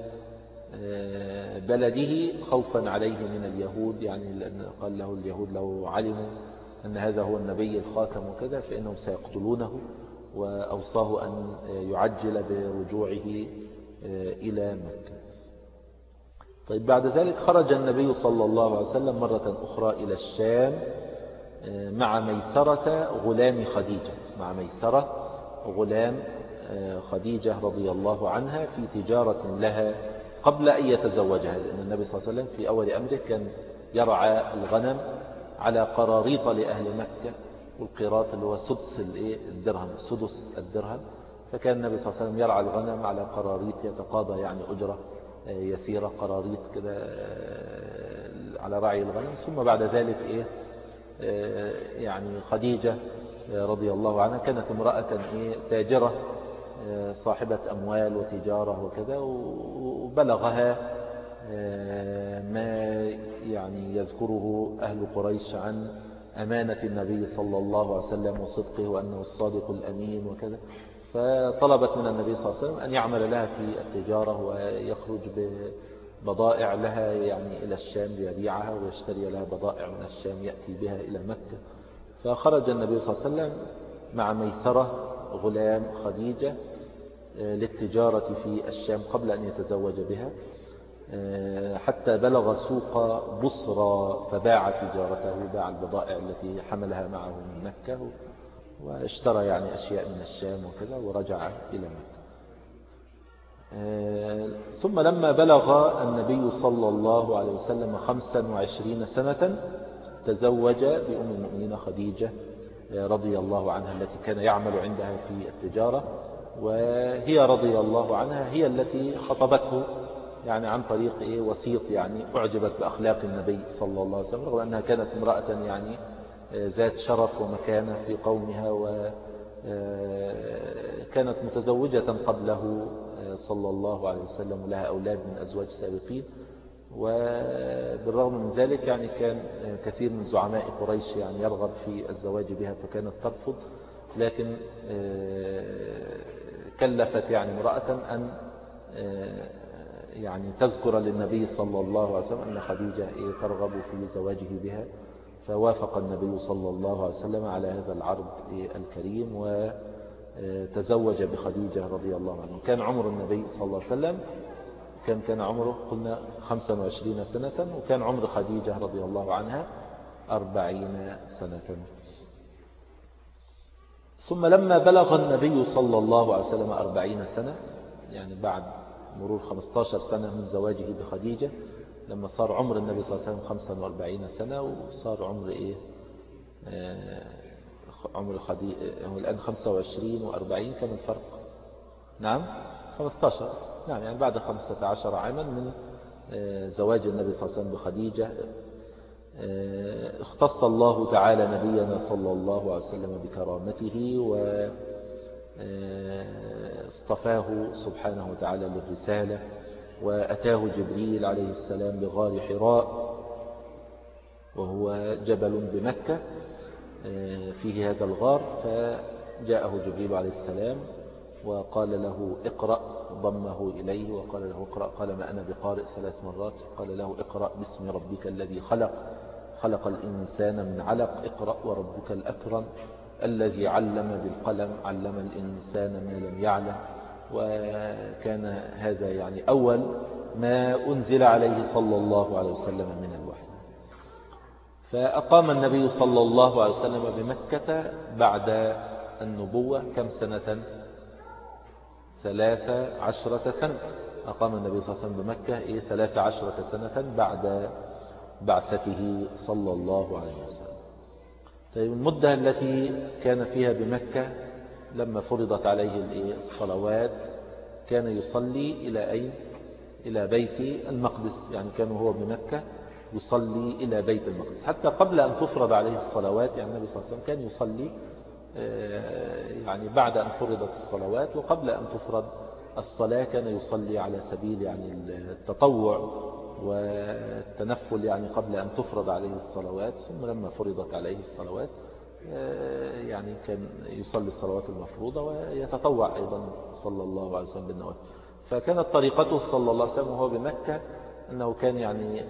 بلده خوفا عليه من اليهود، يعني لأن قال له اليهود لو علموا أن هذا هو النبي الخاتم وكذا فإنهم سيقتلونه، وأوصاه أن يعجل برجوعه إلى مكة. طيب بعد ذلك خرج النبي صلى الله عليه وسلم مرة أخرى إلى الشام مع ميسرة غلام خديجة، مع ميسرة غلام خديجة رضي الله عنها في تجارة لها قبل أن يتزوجها. لأن النبي صلى الله عليه وسلم في أول أمره كان يرعى الغنم على قراريط لأهل مكة، والقيراط اللي هو سدس الدرهم، سدس الدرهم. فكان النبي صلى الله عليه وسلم يرعى الغنم على قراريط يتقاضى يعني أجرة يسيرة، قراريط كده على رعي الغنم. ثم بعد ذلك يعني خديجة رضي الله عنها كانت امرأة تاجرة صاحبة أموال وتجارة وكذا، وبلغها ما يعني يذكره أهل قريش عن أمانة النبي صلى الله عليه وسلم وصدقه وأنه الصادق الأمين وكذا. فطلبت من النبي صلى الله عليه وسلم أن يعمل لها في التجارة ويخرج ببضائع لها يعني إلى الشام ليبيعها، ويشتري لها بضائع من الشام يأتي بها إلى مكة. فخرج النبي صلى الله عليه وسلم مع ميسرة غلام خديجة للتجارة في الشام قبل أن يتزوج بها، حتى بلغ سوق بصرى فباع تجارته، باع البضائع التي حملها معه من مكة واشترى يعني أشياء من الشام وكذا ورجع إلى مكة. ثم لما بلغ النبي صلى الله عليه وسلم 25 سنة تزوج بأم المؤمنين خديجة رضي الله عنها التي كان يعمل عندها في التجارة، وهي رضي الله عنها هي التي خطبته يعني عن طريق وسيط، يعني أعجبت بأخلاق النبي صلى الله عليه وسلم، رغم أنها كانت امرأة يعني ذات شرف ومكانة في قومها، وكانت متزوجة قبله صلى الله عليه وسلم ولها أولاد من أزواج سابقين. وبالرغم من ذلك يعني كان كثير من زعماء قريش يعني يرغب في الزواج بها فكانت ترفض، لكن كلفت يعني امرأة أن يعني تذكر للنبي صلى الله عليه وسلم أن خديجة ترغب في زواجه بها، فوافق النبي صلى الله عليه وسلم على هذا العرض الكريم وتزوج بخديجة رضي الله عنه. كان عمر النبي صلى الله عليه وسلم كان عمره قلنا 25 سنة، وكان عمر خديجة رضي الله عنها 40 سنة. ثم لما بلغ النبي صلى الله عليه وسلم 40 سنة، يعني بعد مرور 15 سنة من زواجه بخديجة، لما صار عمر النبي صلى الله عليه وسلم 45 سنة، وصار عمر عمر خديجة هو الآن 25 و40، كم الفرق؟ نعم 15. نعم، يعني بعد 15 عاما من زواج النبي صلى الله عليه وسلم بخديجة اختص الله تعالى نبينا صلى الله عليه وسلم بكرامته واصطفاه سبحانه وتعالى للرسالة، وأتاه جبريل عليه السلام بغار حراء، وهو جبل بمكة فيه هذا الغار، فجاءه جبريل عليه السلام وقال له اقرأ، ضمه إليه وقال له اقرأ، قال ما أنا بقارئ 3 مرات، قال له اقرأ باسم ربك الذي خلق الإنسان من علق، اقرأ وربك الأكرم الذي علم بالقلم علم الإنسان ما لم يعلم. وكان هذا يعني أول ما أنزل عليه صلى الله عليه وسلم من الوحي. فأقام النبي صلى الله عليه وسلم بمكة بعد النبوة كم سنة؟ 13 سنة. أقام النبي صلى الله عليه وسلم بمكة 13 سنة بعد بعثته صلى الله عليه وسلم. طيب المدة التي كان فيها بمكة لما فرضت عليه الصلوات كان يصلي إلى أين؟ إلى بيت المقدس، يعني كان هو بمكة يصلي إلى بيت المقدس حتى قبل أن تفرض عليه الصلوات. يعني النبي صلى الله عليه وسلم كان يصلي يعني بعد أن فرضت الصلوات وقبل أن تفرض الصلاة كان يصلي على سبيل يعني التطوع والتنفل، يعني قبل أن تفرض عليه الصلوات. ثم لما فرضت عليه الصلوات يعني كان يصلي الصلوات المفروضة ويتطوع أيضا صلى الله عليه وسلم بالنوافل. فكانت طريقته صلى الله عليه وسلم وهو بمكة أنه كان يعني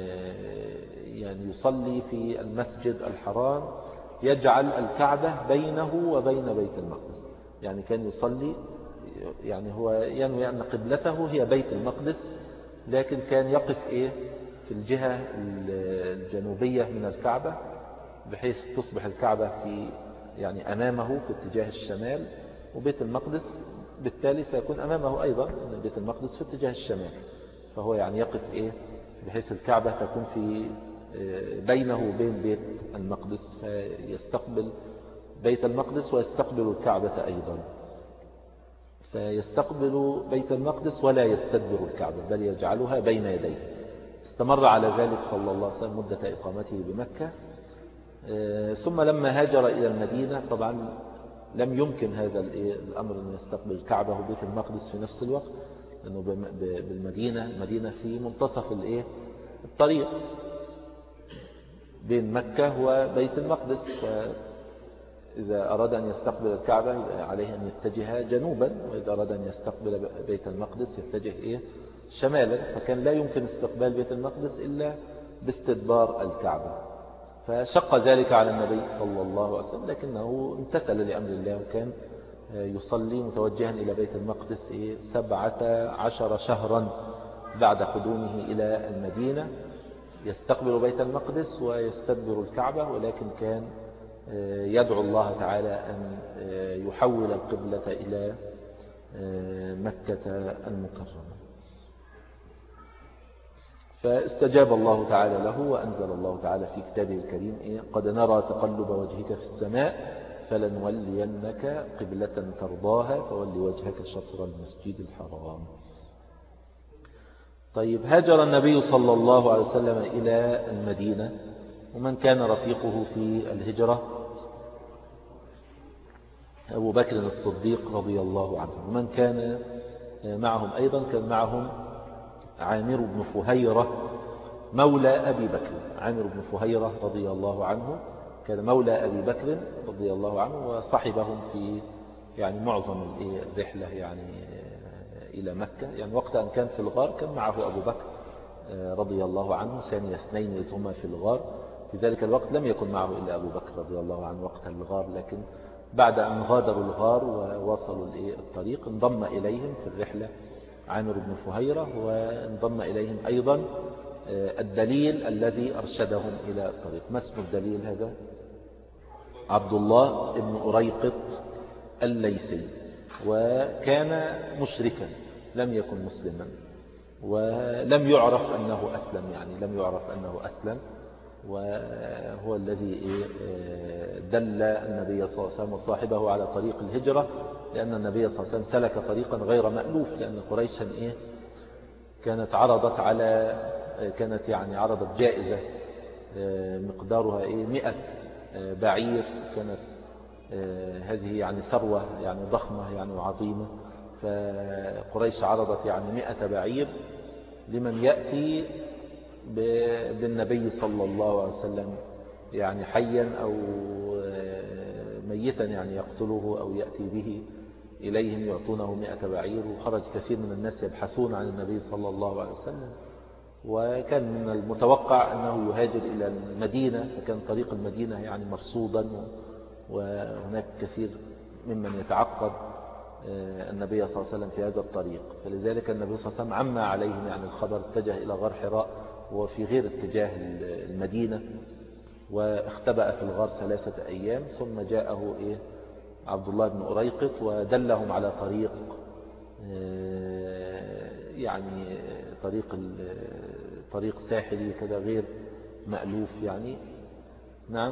يصلي في المسجد الحرام، يجعل الكعبة بينه وبين بيت المقدس. يعني كان يصلي، يعني هو ينوي أن قبلته هي بيت المقدس، لكن كان يقف في الجهة الجنوبية من الكعبة، بحيث تصبح الكعبة في يعني أمامه في اتجاه الشمال، وبيت المقدس بالتالي سيكون أمامه أيضا، بيت المقدس في اتجاه الشمال. فهو يعني يقف بحيث الكعبة تكون في بينه وبين بيت المقدس، فيستقبل بيت المقدس ويستقبل الكعبة أيضا، فيستقبل بيت المقدس ولا يستدبر الكعبة بل يجعلها بين يديه. استمر على ذلك صلى الله عليه وسلم مدة إقامته بمكة. ثم لما هاجر إلى المدينة طبعا لم يمكن هذا الأمر أن يستقبل الكعبة وبيت المقدس في نفس الوقت، لأنه المدينة في منتصف الطريق بين مكة وبيت المقدس، فإذا أراد أن يستقبل الكعبة عليه أن يتجه جنوبا، وإذا أراد أن يستقبل بيت المقدس يتجه شمالا، فكان لا يمكن استقبال بيت المقدس إلا باستدبار الكعبة. فشق ذلك على النبي صلى الله عليه وسلم، لكنه امتثل لأمر الله، وكان يصلي متوجها إلى بيت المقدس 17 شهرا بعد قدومه إلى المدينة، يستقبل بيت المقدس ويستدبر الكعبة، ولكن كان يدعو الله تعالى أن يحول القبلة إلى مكة المكرمة. فاستجاب الله تعالى له، وأنزل الله تعالى في كتابه الكريم قد نرى تقلب وجهك في السماء فلنولينك قبلة ترضاها فول وجهك شطر المسجد الحرام. طيب، هاجر النبي صلى الله عليه وسلم إلى المدينة، ومن كان رفيقه في الهجرة أبو بكر الصديق رضي الله عنه، ومن كان معهم أيضا كان معهم عامر بن فهيرة مولى أبي بكر. عامر بن فهيرة رضي الله عنه كان مولى أبي بكر رضي الله عنه، وصحبهم في يعني معظم الرحلة يعني إلى مكة. يعني وقت أن كان في الغار كان معه أبو بكر رضي الله عنه ثاني اثنين إذ هما في الغار، في ذلك الوقت لم يكن معه إلا أبو بكر رضي الله عنه وقت الغار، لكن بعد أن غادروا الغار ووصلوا الطريق انضم إليهم في الرحلة عامر بن فهيرة، وانضم إليهم أيضا الدليل الذي أرشدهم إلى الطريق. ما اسم الدليل هذا؟ عبد الله بن أريقط الليثي، وكان مشركا لم يكن مسلما، ولم يعرف أنه أسلم، يعني لم يعرف أنه أسلم، وهو الذي دل النبي صلى الله عليه وسلم وصاحبه على طريق الهجرة، لأن النبي صلى الله عليه وسلم سلك طريقا غير مألوف، لأن قريشا كانت عرضت جائزة مقدارها 100 بعير، كانت هذه يعني ثروة يعني ضخمة يعني وعظيمة، فقريش عرضت يعني 100 بعير لمن يأتي بالنبي صلى الله عليه وسلم يعني حيا أو ميتا، يعني يقتله أو يأتي به إليهم يعطونه 100 بعير. وخرج كثير من الناس يبحثون عن النبي صلى الله عليه وسلم، وكان من المتوقع أنه يهاجر إلى المدينة، فكان طريق المدينة يعني مرصودا، وهناك كثير ممن يتعقب النبي صلى الله عليه وسلم في هذا الطريق، فلذلك النبي صلى الله عليه وسلم عمى عليهم يعني الخبر، اتجه إلى غار حراء وفي غير اتجاه المدينة، واختبأ في الغار 3 أيام، ثم جاءه عبد الله بن أريقط ودلهم على طريق يعني طريق ساحلي كذا غير مألوف يعني. نعم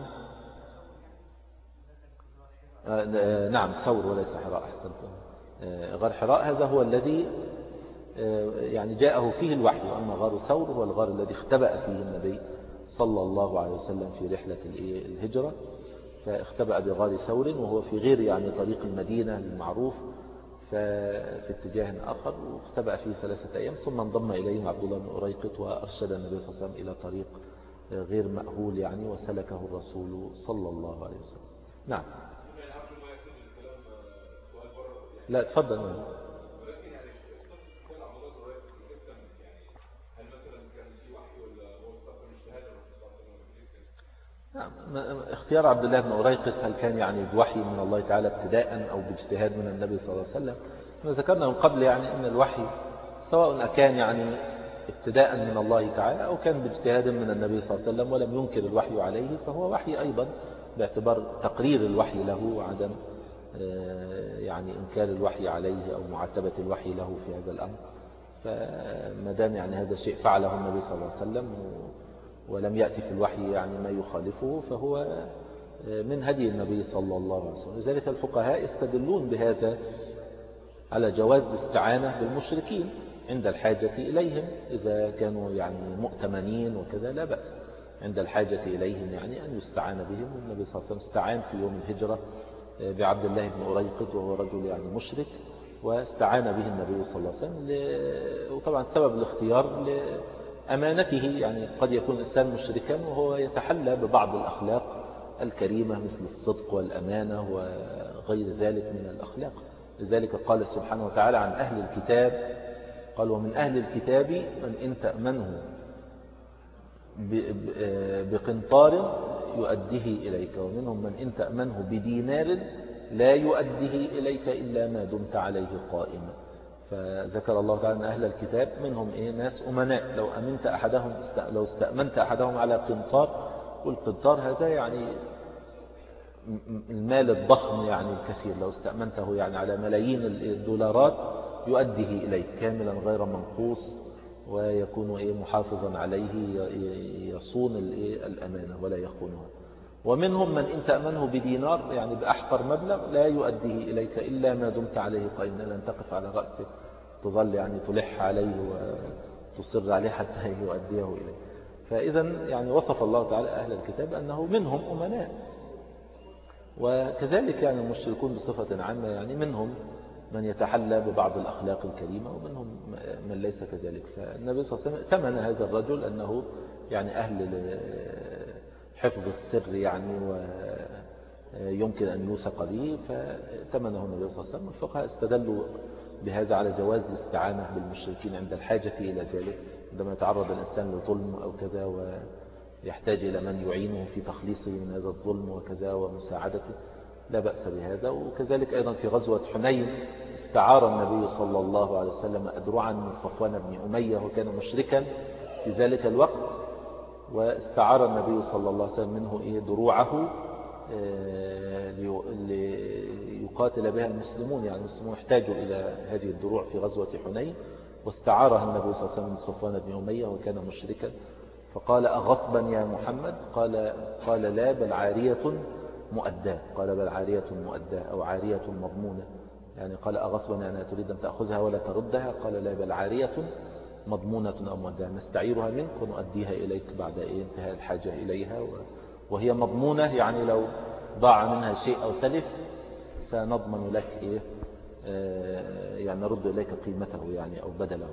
نعم ثور وليس حراء، أحسنتم. غار حراء هذا هو الذي يعني جاءه فيه الوحي، وأما غار ثور هو الغار الذي اختبأ فيه النبي صلى الله عليه وسلم في رحلة الهجرة، فاختبأ بغار ثور وهو في غير يعني طريق المدينة المعروف، ففي اتجاه آخر، واختبأ فيه 3 أيام، ثم انضم إليهم عبد الله بن أريقط وأرشد النبي صلى الله عليه وسلم إلى طريق غير مأهول يعني، وسلكه الرسول صلى الله عليه وسلم. نعم. لا تفضل. اختيار عبد الله بن أريقط هل كان يعني بوحي من الله تعالى ابتداء أو باجتهاد من النبي صلى الله عليه وسلم؟ ما ذكرنا من قبل يعني أن الوحي سواء كان يعني ابتداء من الله تعالى أو كان باجتهاد من النبي صلى الله عليه وسلم ولم ينكر الوحي عليه، فهو وحي أيضا باعتبار تقرير الوحي له وعدم يعني إنكار الوحي عليه أو معاتبة الوحي له في هذا الأمر. فما دام يعني هذا شيء فعله النبي صلى الله عليه وسلم ولم يأتي في الوحي يعني ما يخالفه، فهو من هدي النبي صلى الله عليه وسلم. لذلك الفقهاء يستدلون بهذا على جواز الاستعانة بالمشركين عند الحاجة إليهم، إذا كانوا يعني مؤتمنين وكذا لا بأس عند الحاجة إليهم يعني أن يستعان بهم. والنبي صلى الله عليه وسلم استعان في يوم الهجرة بعبد الله بن أريقط وهو رجل يعني مشرك، واستعان به النبي صلى الله عليه وسلم وطبعا سبب الاختيار لأمانته، يعني قد يكون الإنسان مشركا وهو يتحلى ببعض الأخلاق الكريمة مثل الصدق والأمانة وغير ذلك من الأخلاق. لذلك قال سبحانه وتعالى عن أهل الكتاب، قال ومن أهل الكتاب من إن تأمنه بقنطار يؤديه إليك ومنهم من إن تأمنه بدينار لا يؤديه إليك إلا ما دمت عليه قائما. فذكر الله تعالى أن أهل الكتاب منهم ناس أمناء، لو استأمنت أحدهم على قنطار، والقنطار هذا يعني المال الضخم يعني الكثير، لو استأمنته يعني على ملايين الدولارات يؤديه إليك كاملا غير منقوص، ويكون محافظا عليه، يصون الأمانة ولا يخونها. ومنهم من إن تأمنه بدينار يعني بأحقر مبلغ لا يؤديه إليك إلا ما دمت عليه قائما، لن تقف على رأسه تظل يعني تلح عليه وتصر عليه حتى يؤديه إليه. فإذا يعني وصف الله تعالى أهل الكتاب أنه منهم أمناء، وكذلك يعني المشركون بصفة عامة يعني منهم من يتحلى ببعض الأخلاق الكريمة ومنهم من ليس كذلك. فالنبي صلى الله عليه وسلم ائتمن هذا الرجل أنه يعني أهل حفظ السر يعني ويمكن أن يوثق به، فائتمنه النبي صلى الله عليه وسلم. الفقهاء استدلوا بهذا على جواز الاستعانة بالمشركين عند الحاجة إلى ذلك، عندما يتعرض الإنسان لظلم أو كذا يحتاج إلى من يعينه في تخليصه من هذا الظلم وكذا ومساعدته، لا بأس بهذا. وكذلك أيضا في غزوة حنين استعار النبي صلى الله عليه وسلم أدرعا من صفوان بن أمية وكان مشركا في ذلك الوقت، واستعار النبي صلى الله عليه وسلم منه دروعه ليقاتل بها المسلمون، يعني المسلمون احتاجوا إلى هذه الدروع في غزوة حنين، واستعارها النبي صلى الله عليه وسلم من صفوان بن أمية وكان مشركا، فقال أغصبا يا محمد؟ قال لا، بل عارية مؤداة. قال بل عارية مؤداة أو عارية مضمونة، يعني قال أغصبا يعني تريد أن تأخذها ولا تردها؟ قال لا، بل عارية مضمونة أو مؤداة، نستعيرها منك ونؤديها إليك بعد انتهاء الحاجة إليها، وهي مضمونة يعني لو ضاع منها شيء أو تلف سنضمن لك يعني نرد إليك قيمته يعني أو بدله.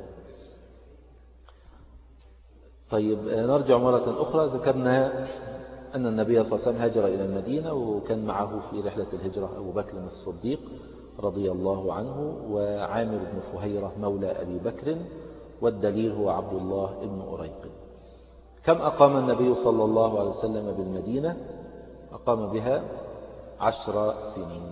طيب نرجع مرة أخرى. ذكرنا أن النبي صلى الله عليه وسلم هاجر إلى المدينة، وكان معه في رحلة الهجرة أبو بكر الصديق رضي الله عنه، وعامر بن فهيرة مولى أبي بكر، والدليل هو عبد الله بن أريق. كم أقام النبي صلى الله عليه وسلم بالمدينة؟ أقام بها 10 سنين.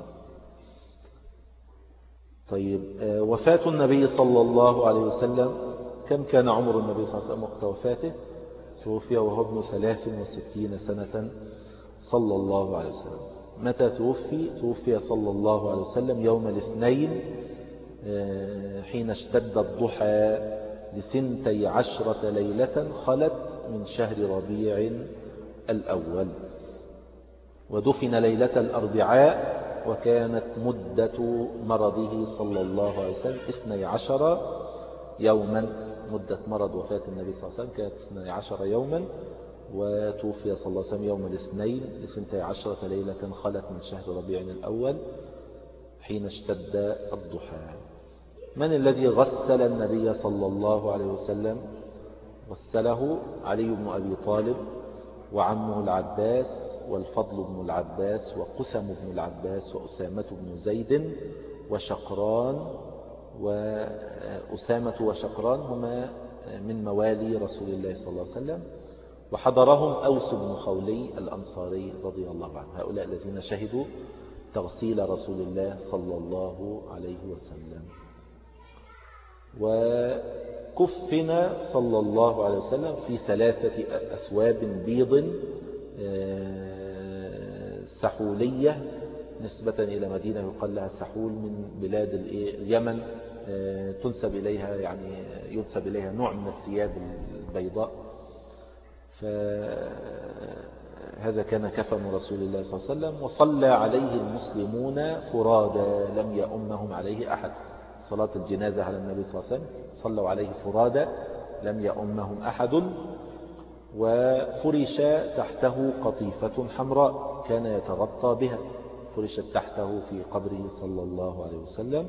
طيب وفاة النبي صلى الله عليه وسلم، كم كان عمر النبي صلى الله عليه وسلم وقت وفاته؟ توفي وهو ابن 63 سنة صلى الله عليه وسلم. متى توفي؟ توفي صلى الله عليه وسلم يوم الاثنين حين اشتد الضحى ل12 ليلة خلت من شهر ربيع الأول، ودفن ليلة الأربعاء، وكانت مدة مرضه صلى الله عليه وسلم 12 يوما. مدة مرض وفاة النبي صلى الله عليه وسلم كانت 12 يوما، وتوفي صلى الله عليه وسلم يوم الاثنين ل12 ليلة خلت من شهر ربيع الأول حين اشتد الضحى. من الذي غسل النبي صلى الله عليه وسلم؟ غسله علي بن أبي طالب وعمه العباس والفضل بن العباس وقسم بن العباس وأسامة بن زيد وشقران. وأسامة وشقران هما من موالي رسول الله صلى الله عليه وسلم، وحضرهم أوس بن خولي الأنصاري رضي الله عنه. هؤلاء الذين شهدوا تغسيل رسول الله صلى الله عليه وسلم. وكفن صلى الله عليه وسلم في 3 أسواب بيض سحولية نسبة إلى مدينة يقال لها سحول من بلاد اليمن، تنسب إليها يعني ينسب إليها نوع من الثياب البيضاء. فهذا كان كفن رسول الله صلى الله عليه وسلم. وصلى عليه المسلمون فرادى لم يؤمهم عليه أحد. صلاة الجنازة على النبي صلى الله عليه وسلم صلوا عليه فرادى لم يؤمهم أحد. وفرش تحته قطيفة حمراء كان يتغطى بها، فرشت تحته في قبره صلى الله عليه وسلم.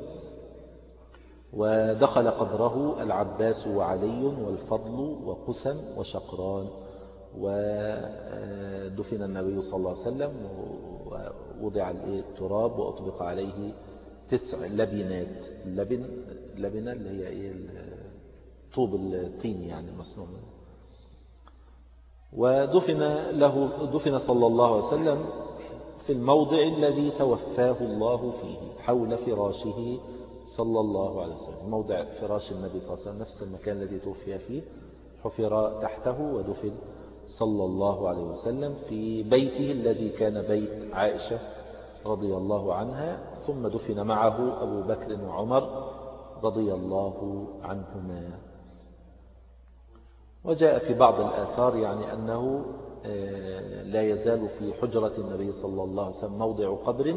ودخل قبره العباس وعلي والفضل وقسم وشقران. ودفن النبي صلى الله عليه وسلم ووضع التراب وأطبق عليه 9 لبنات. اللبنة اللي هي طوب الطين يعني المصنوع. ودفن صلى الله عليه وسلم في الموضع الذي توفاه الله فيه حول فراشه صلى الله عليه وسلم. موضع فراش النبي صلى الله عليه وسلم نفس المكان الذي توفي فيه حفر تحته ودفن صلى الله عليه وسلم في بيته الذي كان بيت عائشة رضي الله عنها. ثم دفن معه أبو بكر وعمر رضي الله عنهما. وجاء في بعض الآثار يعني أنه لا يزال في حجرة النبي صلى الله عليه وسلم موضع قبر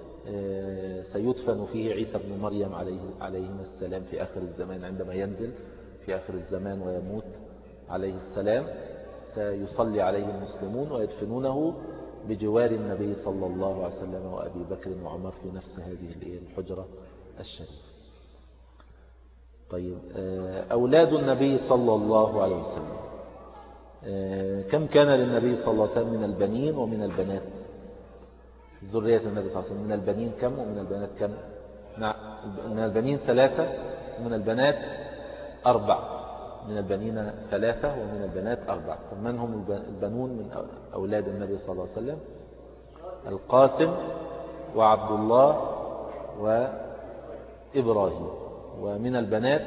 سيدفن فيه عيسى بن مريم عليه السلام في آخر الزمان. عندما ينزل في آخر الزمان ويموت عليه السلام سيصلي عليه المسلمون ويدفنونه بجوار النبي صلى الله عليه وسلم وأبي بكر وعمر في نفس هذه الحجرة الشريفة. طيب أولاد النبي صلى الله عليه وسلم كم كان للنبي صلى الله عليه وسلم من البنين ومن البنات؟ ذرية النبي صلى الله عليه وسلم من البنين كم ومن البنات كم؟ من البنين 3 ومن البنات 4. من البنين 3 ومن البنات 4. فمن هم البنون من أولاد النبي صلى الله عليه وسلم؟ القاسم وعبد الله وإبراهيم. ومن البنات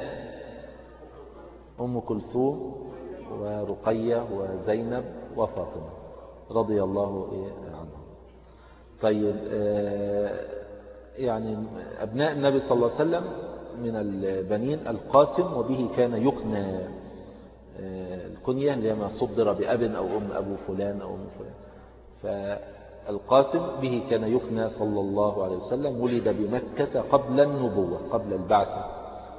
أم كلثوم ورقية وزينب وفاطمة رضي الله عنهم. طيب يعني أبناء النبي صلى الله عليه وسلم من البنين القاسم، وبه كان يكنى الكنية لما صدر بأب أو أم، أبو فلان أو أم فلان. فالقاسم به كان يكنى صلى الله عليه وسلم، ولد بمكة قبل النبوة، قبل البعثة،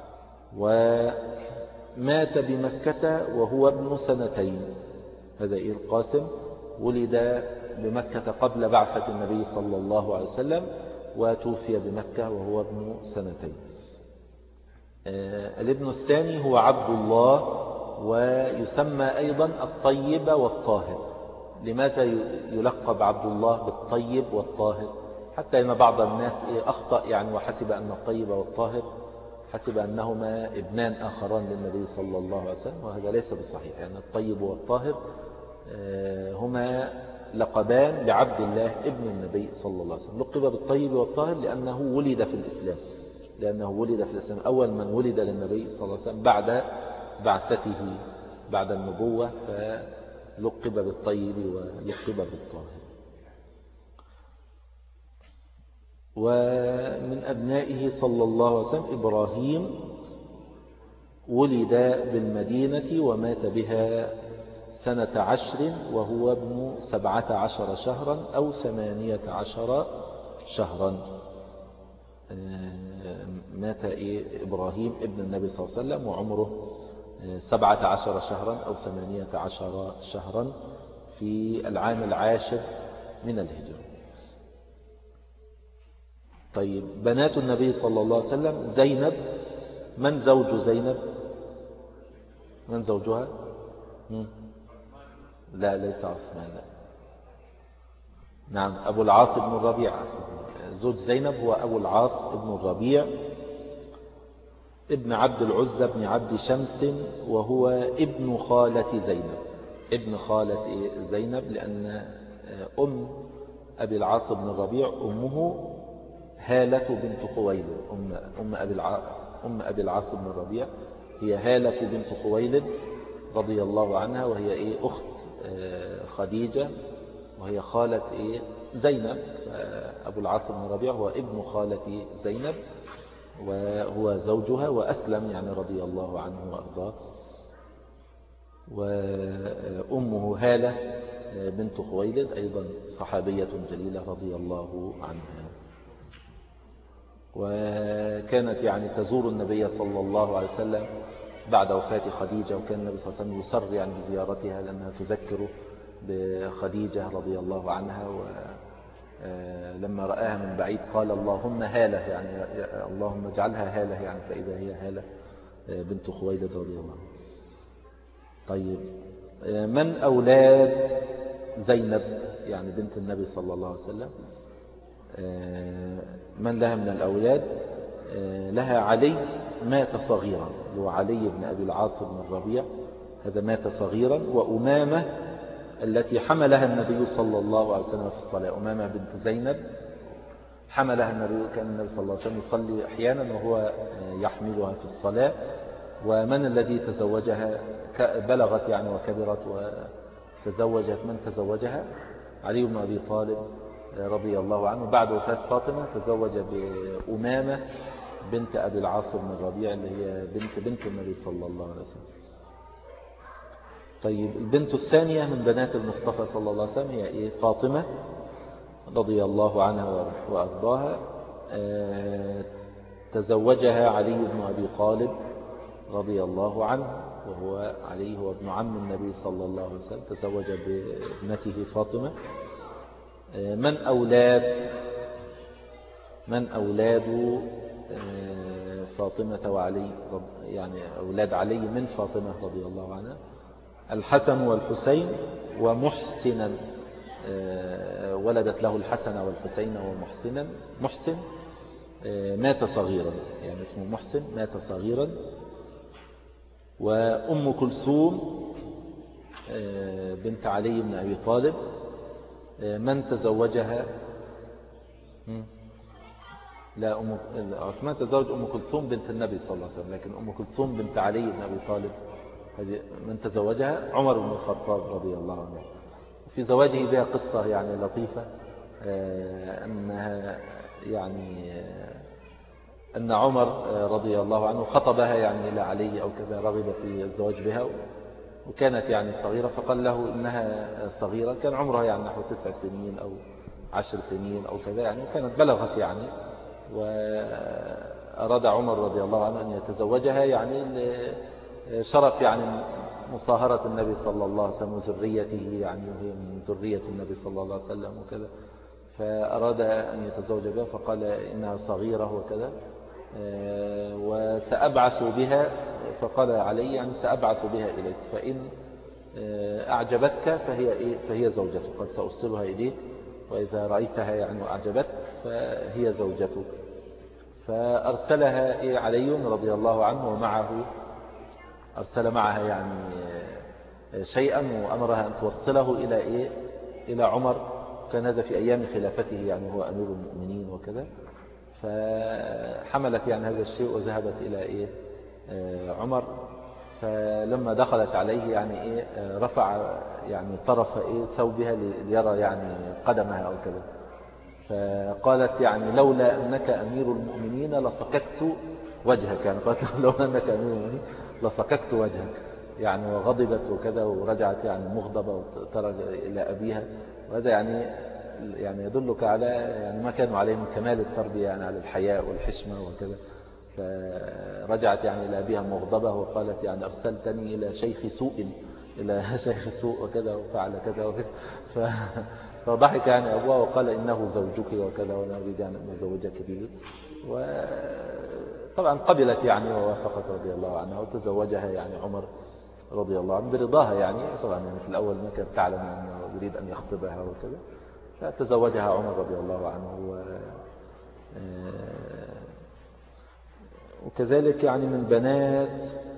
ومات بمكة وهو ابن 2. هذا القاسم ولد بمكة قبل بعثة النبي صلى الله عليه وسلم، وتوفي بمكة وهو ابن 2. الابن الثاني هو عبد الله، ويسمى أيضا الطيب والطاهر. لماذا يلقب عبد الله بالطيب والطاهر؟ حتى إن بعض الناس أخطأ يعني وحسب أن الطيب والطاهر حسب أنهما ابنان آخران للنبي صلى الله عليه وسلم، وهذا ليس بصحيح. يعني الطيب والطاهر هما لقبان لعبد الله ابن النبي صلى الله عليه وسلم. لقب بالطيب والطاهر لأنه ولد في الإسلام، أول من ولد للنبي صلى الله عليه وسلم بعد بعثته بعد النبوة، فلقب بالطيب ولقب بالطاهر. ومن أبنائه صلى الله عليه وسلم إبراهيم، ولد بالمدينة ومات بها 10 وهو ابن 17 شهرا أو 18 شهرا. مات إبراهيم ابن النبي صلى الله عليه وسلم وعمره 17 شهرا أو 18 شهرا في العام 10 من الهجرة. طيب بنات النبي صلى الله عليه وسلم زينب. من زوج زينب؟ من زوجها؟ لا ليس عثمان، لا. نعم أبو العاص بن الربيع. زوج زينب هو أبو العاص بن الربيع ابن عبد العزى بن عبد شمس، وهو ابن خالة زينب. ابن خالة زينب لأن أم أبي العاص بن الربيع أمه هالة بنت خويلد. أم أبي العاص بن الربيع هي هالة بنت خويلد رضي الله عنها، وهي أخت خديجة، وهي خالة زينب. أبو العاص بن الربيع هو ابن خالة زينب، وهو زوجها، وأسلم يعني رضي الله عنه وأرضاه. وأمه هالة بنت خويلد أيضا صحابية جليلة رضي الله عنها، وكانت يعني تزور النبي صلى الله عليه وسلم بعد وفاة خديجة، وكان النبي صلى الله عليه وسلم يسر يعني بزيارتها لأنها تذكره بخديجة رضي الله عنها. ولما رآها من بعيد قال اللهم هالة، يعني اللهم اجعلها هالة، يعني فإذا هي هالة بنت خويلد رضي الله عنها. طيب من أولاد زينب يعني بنت النبي صلى الله عليه وسلم؟ من لها من الأولاد؟ لها علي مات صغيرا، هو علي بن أبي العاص بن الربيع، هذا مات صغيرا. وأمامة التي حملها النبي صلى الله عليه وسلم في الصلاة، أمامة بنت زينب حملها النبي، كان النبي صلى الله عليه وسلم يصلي أحيانا وهو يحملها في الصلاة. ومن الذي تزوجها بلغت يعني وكبرت وتزوجت؟ من تزوجها؟ علي بن أبي طالب رضي الله عنه. بعد وفاة فاطمة تزوج بأمامة بنت أبي العاص بن الربيع اللي هي بنت النبي صلى الله عليه وسلم. طيب البنت الثانية من بنات المصطفى صلى الله عليه وسلم هي فاطمة رضي الله عنها وأرضاها. تزوجها علي بن أبي طالب رضي الله عنه، وهو علي هو ابن عم النبي صلى الله عليه وسلم، تزوج بابنته فاطمة. من أولاد فاطمة وعلي، يعني أولاد علي من فاطمة رضي الله عنها؟ الحسن والحسين ومحسنا، ولدت له الحسن والحسين ومحسنا. محسن مات صغيرا، يعني اسمه محسن مات صغيرا. وأم كلثوم بنت علي بن أبي طالب من تزوجها؟ لا، عثمان تزوج أم كلثوم بنت النبي صلى الله عليه وسلم، لكن أم كلثوم بنت علي بن أبي طالب هذه من تزوجها عمر بن الخطاب رضي الله عنه. في زواجه بها قصة يعني لطيفة، أنها يعني أن عمر رضي الله عنه خطبها يعني إلى علي أو كذا، رغب في الزواج بها، وكانت يعني صغيرة، فقال له إنها صغيرة، كان عمرها يعني نحو 9 سنين أو 10 سنين أو كذا يعني، وكانت بلغت يعني، وأراد عمر رضي الله عنه أن يتزوجها يعني لشرف يعني مصاهرة النبي صلى الله عليه وسلم وذريته يعني، وهي من ذرية النبي صلى الله عليه وسلم وكذا، فأراد أن يتزوج بها، فقال إنها صغيرة وكذا، وسأبعث بها، فقال علي يعني سأبعث بها إليك، فإن أعجبتك فهي زوجتك، قد سأرسلها إليك، وإذا رأيتها يعني وأعجبتك فهي زوجتك. فأرسلها علي رضي الله عنه، ومعه أرسل معها يعني شيئا، وأمرها أن توصله إلى عمر، كان هذا في أيام خلافته يعني، هو أمير المؤمنين وكذا، فحملت يعني هذا الشيء وذهبت إلى عمر، فلما دخلت عليه يعني رفع يعني طرف ثوبها ليرى يعني قدمها أو كذا، فقالت يعني لولا أنك أمير المؤمنين لصككت وجهك، يعني قالت لولا أنك أمير المؤمنين لصككت وجهك يعني، وغضبت وكذا، ورجعت يعني مغضبة وترى إلى أبيها، وهذا يعني يدلك على يعني ما كانوا عليه من كمال التربية يعني، على الحياء والحشمة وكذا. فرجعت يعني إلى أبيها مغضبة، وقالت يعني أرسلتني إلى شيخ سوء وكذا، وفعل كذا وكذا. فضحك يعني أبوها وقال إنه زوجك وكذا، وأنا أريد أن أزوجك به. وطبعا قبلت يعني ووافقت رضي الله عنها، وتزوجها يعني عمر رضي الله عنه برضاها يعني، طبعا يعني في الأول ما كانت تعلم أنه يريد أن يخطبها وكذا، فتزوجها عمر رضي الله عنه. وكذلك يعني من بنات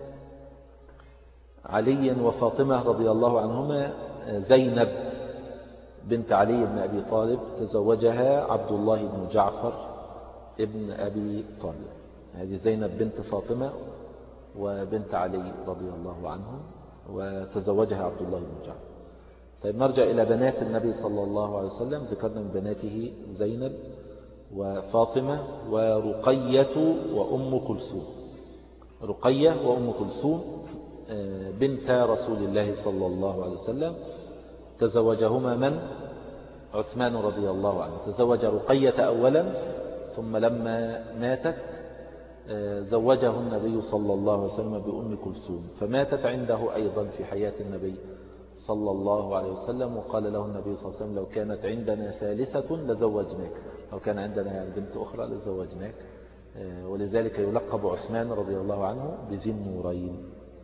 علي وفاطمة رضي الله عنهما زينب بنت علي بن أبي طالب، تزوجها عبد الله بن جعفر ابن أبي طالب. هذه زينب بنت فاطمة وبنت علي رضي الله عنهم، وتزوجها عبد الله بن جعفر. طيب نرجع إلى بنات النبي صلى الله عليه وسلم. ذكرنا من بناته زينب وفاطمة ورقية وأم كلثوم. رقية وأم كلثوم بنت رسول الله صلى الله عليه وسلم، تزوجهما من؟ عثمان رضي الله عنه. تزوج رقية أولا، ثم لما ماتت زوجه النبي صلى الله عليه وسلم بأم كلثوم، فماتت عنده أيضا في حياة النبي صلى الله عليه وسلم. وقال له النبي صلى الله عليه وسلم لو كانت عندنا ثالثة لزوجناك، لو كان عندنا يعني بنت أخرى لزوجناك. ولذلك يلقب عثمان رضي الله عنه بذي النورين.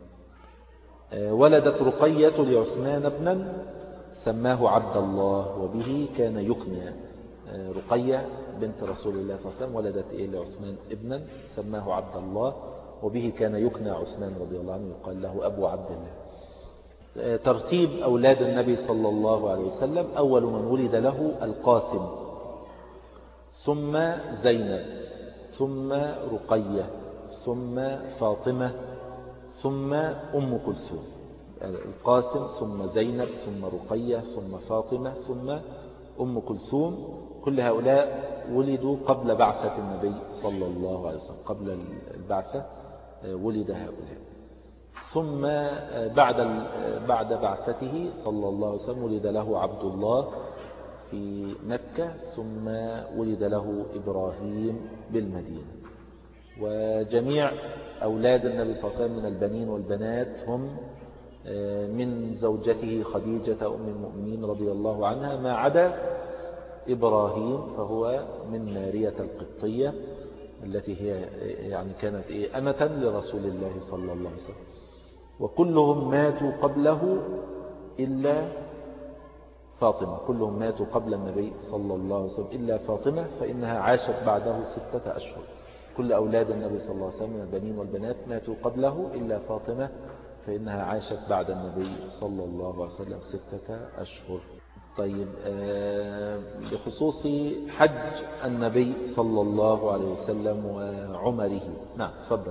ولدت رقية لعثمان ابنا سماه عبد الله، وبه كان يكنى. رقية بنت رسول الله صلى الله عليه وسلم ولدت لعثمان ابنا سماه عبد الله، وبه كان يكنى عثمان رضي الله عنه، يقال له أبو عبد الله. ترتيب أولاد النبي صلى الله عليه وسلم: أول من ولد له القاسم، ثم زينب، ثم رقية، ثم فاطمة، ثم أم كلثوم. القاسم ثم زينب ثم رقية ثم فاطمة ثم أم كلثوم. كل هؤلاء ولدوا قبل بعثة النبي صلى الله عليه وسلم، قبل البعثة ولد هؤلاء. ثم بعد بعثته صلى الله عليه وسلم ولد له عبد الله في مكة، ثم ولد له إبراهيم بالمدينة. وجميع أولاد النبي صلى الله عليه وسلم من البنين والبنات هم من زوجته خديجة أم المؤمنين رضي الله عنها، ما عدا إبراهيم فهو من مارية القبطية التي هي يعني كانت أمة لرسول الله صلى الله عليه وسلم. وكلهم ماتوا قبله إلا فاطمة، كلهم ماتوا قبل النبي صلى الله عليه وسلم إلا فاطمة، فإنها عاشت بعده 6 أشهر. كل أولاد النبي صلى الله عليه وسلم من البنين والبنات ماتوا قبله إلا فاطمة فإنها عاشت بعد النبي صلى الله عليه وسلم 6 أشهر. طيب بخصوص حج النبي صلى الله عليه وسلم وعمره. نعم تفضل.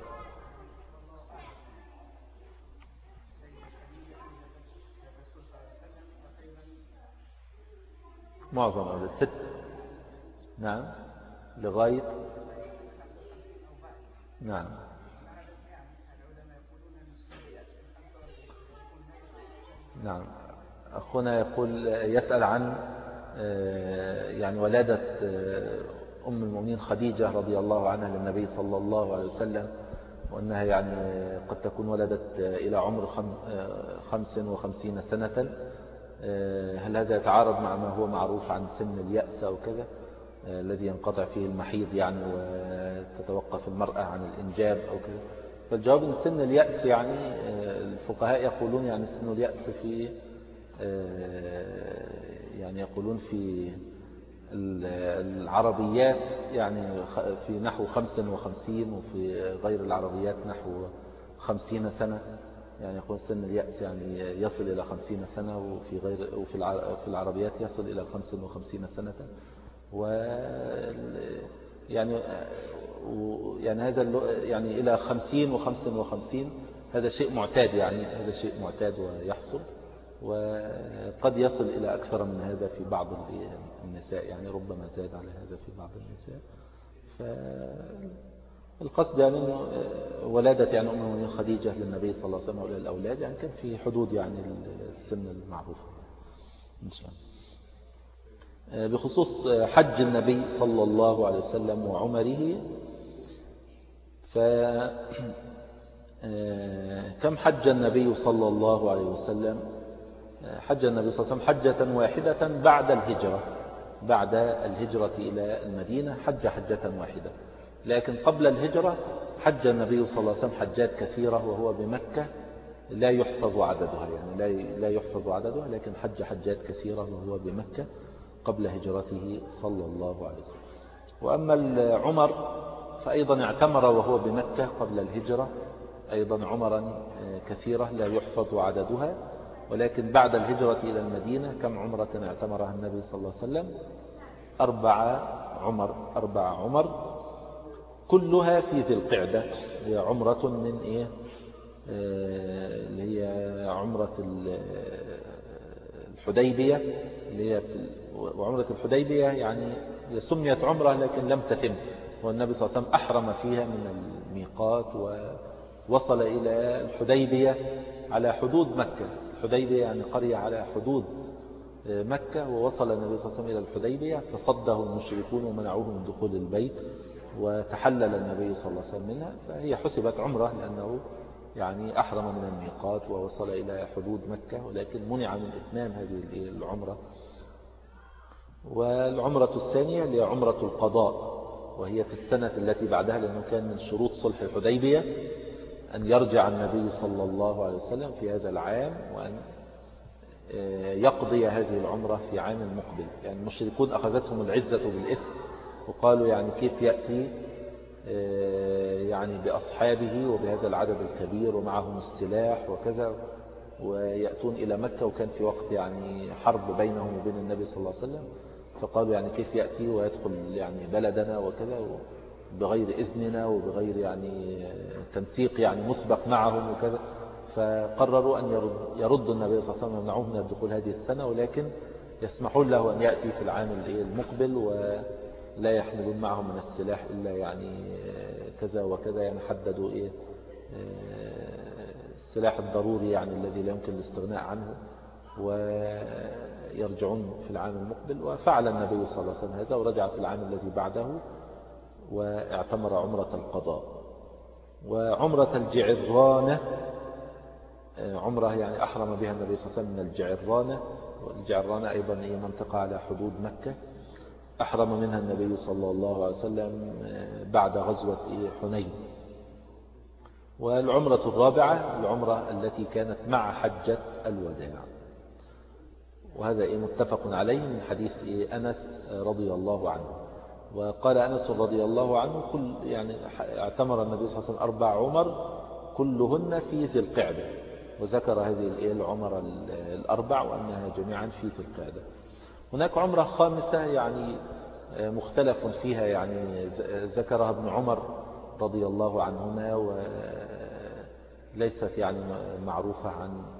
معظم أولاد 6. نعم لغاية. نعم نعم. أخونا يقول يسأل عن يعني ولادة أم المؤمنين خديجة رضي الله عنها للنبي صلى الله عليه وسلم، وأنها يعني قد تكون ولدت إلى عمر 55 سنة. هل هذا يتعارض مع ما هو معروف عن سن اليأس أو كذا الذي ينقطع فيه المحيض يعني وتتوقف المرأة عن الإنجاب أو كذا؟ فالجواب أن سن اليأس يعني الفقهاء يقولون يعني سن اليأس في يعني يقولون في العربيات يعني في نحو 55 وفي غير العربيات نحو 50 سنة. يعني يقول سن اليأس يعني يصل إلى 50 سنة وفي العربيات يصل إلى 55 سنة. يعني هذا يعني إلى 50 و55 هذا شيء معتاد، يعني هذا شيء معتاد ويحصل، وقد يصل إلى أكثر من هذا في بعض النساء، يعني ربما زاد على هذا في بعض النساء. فالقصد يعني أنه ولادة يعني أم المؤمنين خديجة للنبي صلى الله عليه وسلم وللأولاد يعني كان في حدود يعني السن المعروفة إن شاء الله. بخصوص حج النبي صلى الله عليه وسلم وعمره، كم حج النبي صلى الله عليه وسلم؟ حج النبي صلى الله عليه وسلم حجة واحدة بعد الهجرة إلى المدينة، حجة واحدة. لكن قبل الهجرة حج النبي صلى الله عليه وسلم حجات كثيرة وهو بمكة لا يحفظ عددها، يعني لا يحفظ عددها، لكن حجات كثيرة وهو بمكة قبل هجرته صلى الله عليه وسلم. وأما عمر فأيضا اعتمر وهو بمكة قبل الهجرة أيضا عمرا كثيرة لا يحفظ عددها، ولكن بعد الهجرة إلى المدينة كم عمرة اعتمرها النبي صلى الله عليه وسلم؟ 4 عمر كلها في ذي القعدة. هي عمرة من إيه؟ اللي هي عمرة الحديبية، اللي هي وعمرة الحديبية يعني سميت عمرة لكن لم تتم، والنبي صلى الله عليه وسلم أحرم فيها من الميقات ووصل إلى الحديبية على حدود مكة. الحديبية يعني قرية على حدود مكة، ووصل النبي صلى الله عليه وسلم إلى الحديبية فصده المشركون ومنعوه من دخول البيت، وتحلل النبي صلى الله عليه وسلم منها، فهي حسبت عمرة لأنه يعني أحرم من الميقات ووصل إلى حدود مكة، ولكن منع من إتمام هذه العمرة. والعمرة الثانية هي عمرة القضاء، وهي في السنة التي بعدها، لأنه كان من شروط صلح الحديبية أن يرجع النبي صلى الله عليه وسلم في هذا العام وأن يقضي هذه العمرة في عام المقبل. يعني المشركون أخذتهم العزة بالإثم وقالوا يعني كيف يأتي يعني بأصحابه وبهذا العدد الكبير ومعهم السلاح وكذا ويأتون إلى مكة، وكان في وقت يعني حرب بينهم وبين النبي صلى الله عليه وسلم، فقالوا يعني كيف يأتي ويدخل يعني بلدنا وكذا بغير إذننا وبغير يعني تنسيق يعني مسبق معهم وكذا. فقرروا أن يردوا النبي صلى الله عليه وسلم ويمنعوه من الدخول هذه السنة، ولكن يسمحون له أن يأتي في العام المقبل ولا يحملون معهم من السلاح إلا يعني كذا وكذا. يعني حددوا السلاح الضروري يعني الذي لا يمكن الاستغناء عنه، ويرجعون في العام المقبل. وفعل النبي صلى الله عليه وسلم هذا ورجع في العام الذي بعده واعتمر عمرة القضاء. وعمرة الجعرانة عمرة يعني أحرم بها النبي صلى الله عليه وسلم من الجعرانة، والجعرانة أيضا هي منطقة على حدود مكة، أحرم منها النبي صلى الله عليه وسلم بعد غزوة حنين. والعمرة الرابعة العمرة التي كانت مع حجة الوداع، وهذا متفق عليه من حديث أنس رضي الله عنه. وقال أنس رضي الله عنه يعني اعتمر النبي صلى الله عليه وسلم 4 عمر كلهن في ذي القعدة، وذكر هذه العمر 4 وأنها جميعا في ذي القعدة. هناك عمرة خامسة يعني مختلف فيها، يعني ذكرها ابن عمر رضي الله عنهما، وليست يعني معروفة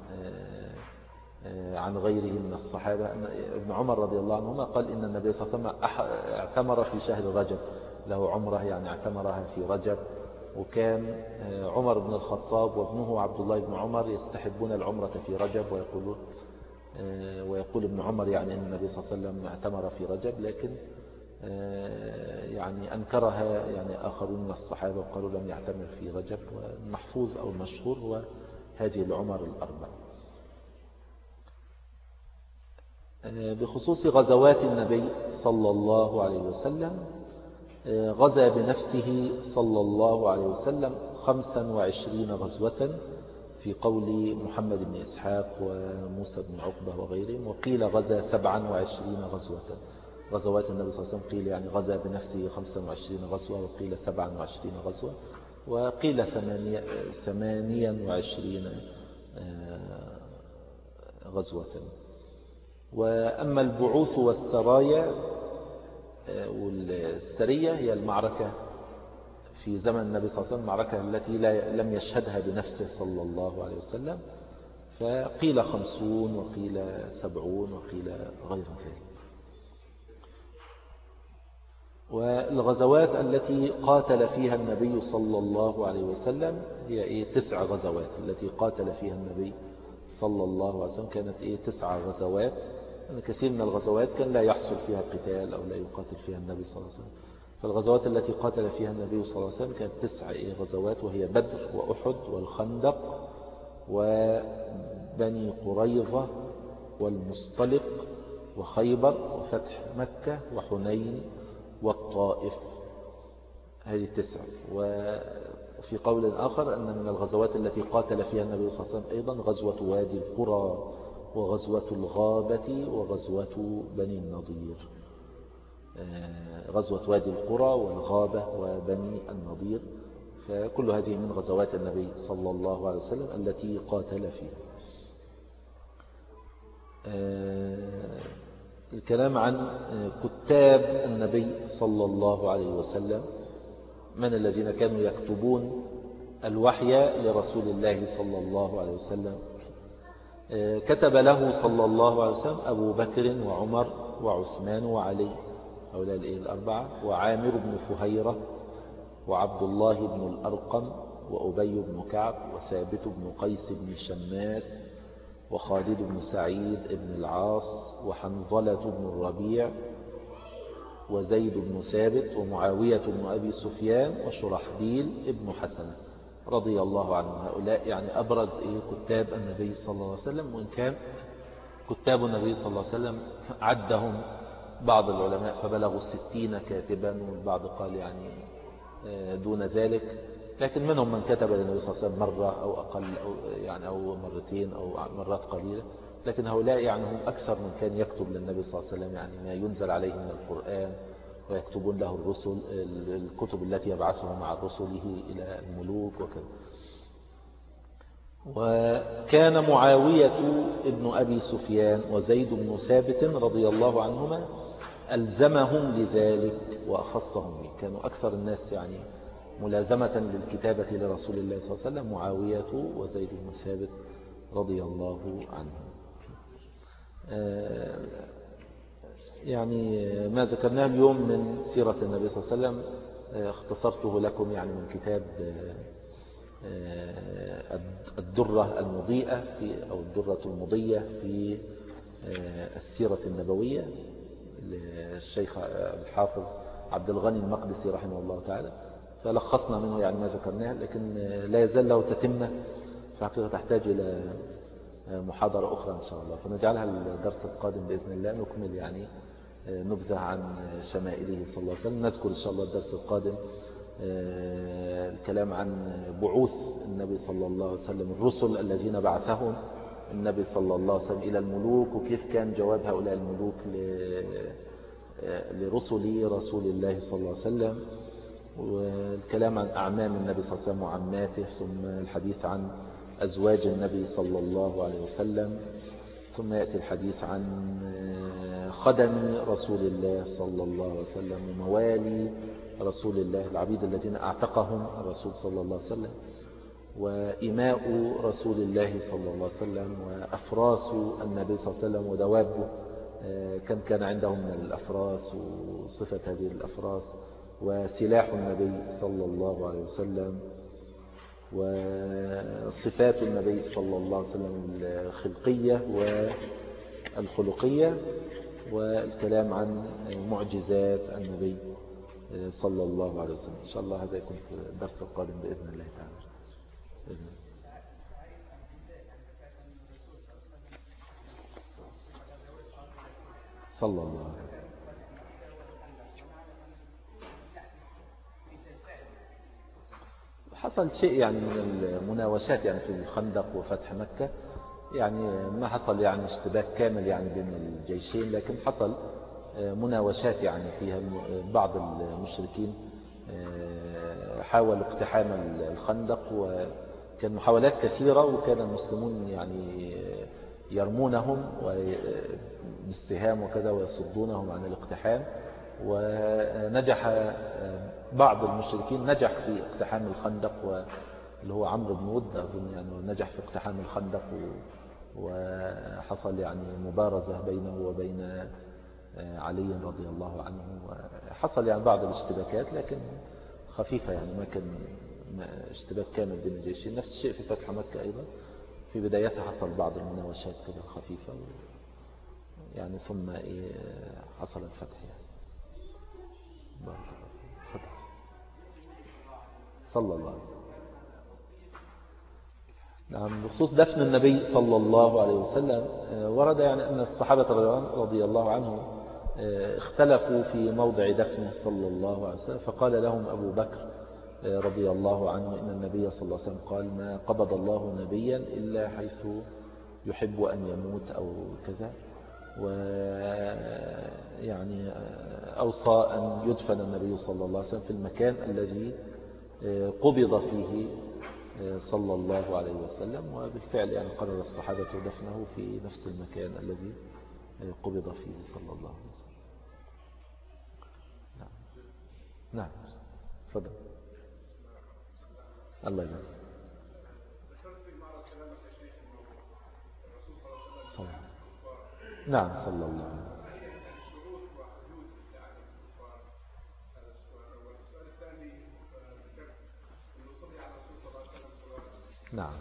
عن غيره من الصحابة. ابن عمر رضي الله عنهما قال إن النبي صلى الله عليه وسلم اعتمر في شهر رجب، له عمرة يعني اعتمرها في رجب. وكان عمر بن الخطاب وابنه عبد الله بن عمر يستحبون العمرة في رجب، ويقول ابن عمر يعني أن النبي صلى الله عليه وسلم اعتمر في رجب، لكن يعني أنكرها يعني آخرون من الصحابة وقالوا لم يعتمر في رجب. والمحفوظ أو المشهور هو هذه العمر 4. بخصوص غزوات النبي صلى الله عليه وسلم، غزا بنفسه صلى الله عليه وسلم 25 غزوة في قول محمد بن إسحاق وموسى بن عقبة وغيرهم، وقيل غزا 27 غزوة. غزوات النبي صلى الله عليه وسلم قيل يعني غزا بنفسه 25 غزوة، وقيل 27 غزوة، وقيل 28 غزوة. وأما البعوث والسرايا والسرية هي المعركة في زمن النبي صلى الله عليه وسلم، المعركة التي لم يشهدها بنفسه صلى الله عليه وسلم، فقيل 50 وقيل 70 وقيل غير ذلك. والغزوات التي قاتل فيها النبي صلى الله عليه وسلم هي 9 غزوات التي قاتل فيها النبي صلى الله عليه وسلم، كانت 9 غزوات. كثير من الغزوات كان لا يحصل فيها قتال أو لا يقاتل فيها النبي صلى الله عليه وسلم. فالغزوات التي قاتل فيها النبي صلى الله عليه وسلم كانت 9 غزوات، وهي بدر وأحد والخندق وبني قريظة والمصطلق وخيبر وفتح مكة وحنين والطائف. هذه 9. وفي قول آخر أن من الغزوات التي قاتل فيها النبي صلى الله عليه وسلم أيضا غزوة وادي القرى وغزوة الغابة وغزوة بني النضير. غزوة وادي القرى والغابة وبني النضير، فكل هذه من غزوات النبي صلى الله عليه وسلم التي قاتل فيها. الكلام عن كتاب النبي صلى الله عليه وسلم، من الذين كانوا يكتبون الوحي لرسول الله صلى الله عليه وسلم. كتب له صلى الله عليه وسلم أبو بكر وعمر وعثمان وعلي، هؤلاء 4، وعامر بن فهيرة وعبد الله بن الأرقم وأبي بن كعب وثابت بن قيس بن شماس وخالد بن سعيد بن العاص وحنظلة بن الربيع وزيد بن ثابت ومعاوية بن أبي سفيان وشرحبيل بن حسنة رضي الله عنهم. هؤلاء يعني أبرز كتاب النبي صلى الله عليه وسلم، وإن كان كتاب النبي صلى الله عليه وسلم عدهم بعض العلماء فبلغوا 60 كاتبا، والبعض قال يعني دون ذلك، لكن منهم من كتب للنبي صلى الله عليه وسلم مرة أو أقل أو مرتين أو مرات قليلة، لكن هؤلاء يعني هم أكثر من كان يكتب للنبي صلى الله عليه وسلم يعني ما ينزل عليه من القرآن، ويكتبون له الرسل الكتب التي يبعثها مع رسله إلى الملوك وكذا. وكان معاوية ابن أبي سفيان وزيد بن ثابت رضي الله عنهما ألزمهم لذلك وأخصهم به، كانوا أكثر الناس يعني ملازمة للكتابة لرسول الله صلى الله عليه وسلم معاوية وزيد بن ثابت رضي الله عنهم. يعني ما ذكرناه اليوم من سيرة النبي صلى الله عليه وسلم اختصرته لكم يعني من كتاب الدرة المضيئة أو الدرة المضية في السيرة النبوية للشيخ الحافظ عبد الغني المقدسي رحمه الله تعالى، فلخصنا منه يعني ما ذكرناه، لكن لا يزال له تتمة، فحقيقة تحتاج إلى محاضرة أخرى إن شاء الله، فنجعلها الدرس القادم بإذن الله، نكمل يعني نبذة عن شمائله صلى الله عليه وسلم. نذكر إن شاء الله الدرس القادم الكلام عن بعوث النبي صلى الله عليه وسلم، الرسل الذين بعثهم النبي صلى الله عليه وسلم إلى الملوك، وكيف كان جواب هؤلاء الملوك لرسل رسول الله صلى الله عليه وسلم، والكلام عن أعمام النبي صلى الله عليه وسلم وعماته، ثم الحديث عن أزواج النبي صلى الله عليه وسلم، ثم يأتي الحديث عن خدم رسول الله صلى الله عليه وسلم وموالي رسول الله، العبيد الذين أعتقهم الرسول صلى الله عليه وسلم، وإماء رسول الله صلى الله عليه وسلم، وأفراس النبي صلى الله عليه وسلم ودوابه كم كان عندهم من الأفراس وصفة هذه الأفراس، وسلاح النبي صلى الله عليه وسلم، وصفات النبي صلى الله عليه وسلم الخلقية والخلقية، والكلام عن معجزات النبي صلى الله عليه وسلم. إن شاء الله هذا يكون في الدرس القادم بإذن الله تعالى. صلى الله عليه وسلم. حصل شيء يعني من المناوشات يعني في الخندق وفتح مكة، يعني ما حصل يعني اشتباك كامل يعني بين الجيشين، لكن حصل مناوشات يعني فيها بعض المشركين حاولوا اقتحام الخندق، وكان محاولات كثيرة، وكان المسلمون يعني يرمونهم بالسهام وكذا ويصدونهم عن الاقتحام، ونجح بعض المشركين نجح في اقتحام الخندق، واللي هو عمرو بن ود أظن يعني نجح في اقتحام الخندق، وحصل يعني مبارزة بينه وبين علي رضي الله عنه، وحصل يعني بعض الاشتباكات لكن خفيفة، يعني ما كان اشتباك كامل بين الجيشين. نفس الشيء في فتح مكة أيضا، في بدايتها حصل بعض المناوشات كده خفيفة يعني، ثم حصل الفتح يعني. بارك الله فيك. صلى الله عليه وسلم. نعم، بخصوص دفن النبي صلى الله عليه وسلم ورد يعني أن الصحابة رضي الله عنهم اختلفوا في موضع دفنه صلى الله عليه وسلم، فقال لهم أبو بكر رضي الله عنه إن النبي صلى الله عليه وسلم قال ما قبض الله نبيا إلا حيث يحب أن يموت أو كذا، ويعني أوصى أن يدفن النبي صلى الله عليه وسلم في المكان الذي قبض فيه صلى الله عليه وسلم، وبالفعل يعني قرر الصحابة دفنه في نفس المكان الذي قبض فيه صلى الله عليه وسلم. نعم نعم تفضل. الله يبارك. نعم صلى الله عليه وسلم. نعم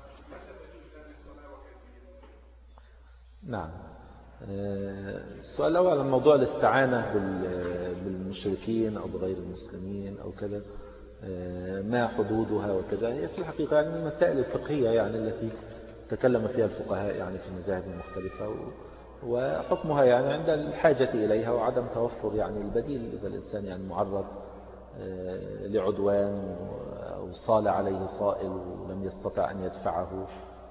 نعم. السؤال الأول عن موضوع الاستعانة بالمشركين أو بغير المسلمين أو كذا، ما حدودها وكذا، هي في الحقيقة يعني من المسائل الفقهية يعني التي تكلم فيها الفقهاء يعني في المذاهب المختلفة، وحكمها يعني عند الحاجة إليها وعدم توفر يعني البديل، إذا الإنسان يعني معرض لعدوان أو صال عليه صائل ولم يستطع أن يدفعه،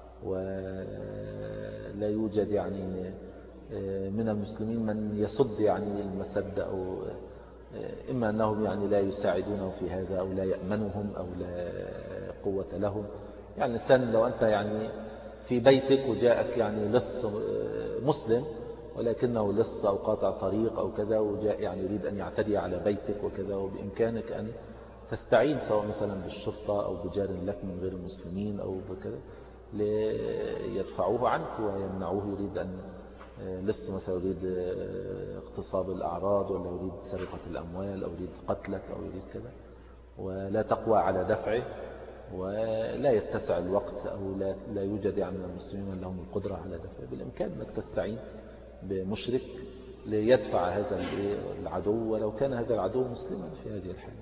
ولا يوجد يعني من المسلمين من يصد يعني المسد، أو إما أنهم يعني لا يساعدونه في هذا أو لا يأمنهم أو لا قوة لهم. يعني الإنسان لو أنت يعني في بيتك وجاءك يعني لص مسلم ولكنه لص أو قاطع طريق أو كذا، وجاء يعني يريد أن يعتدي على بيتك وكذا، وبإمكانك أن تستعين سواء مثلا بالشرطة أو بجار لك من غير المسلمين أو بكذا ليدفعوه عنك ويمنعوه، يريد أن لص مثلا يريد اغتصاب الأعراض ولا يريد سرقة الأموال أو يريد قتلك أو يريد كذا، ولا تقوى على دفعه ولا يتسع الوقت أو لا يوجد يعني من المسلمين من لهم القدرة على دفعه، بالإمكان أنك تستعين بمشرك ليدفع هذا العدو ولو كان هذا العدو مسلما في هذه الحالة.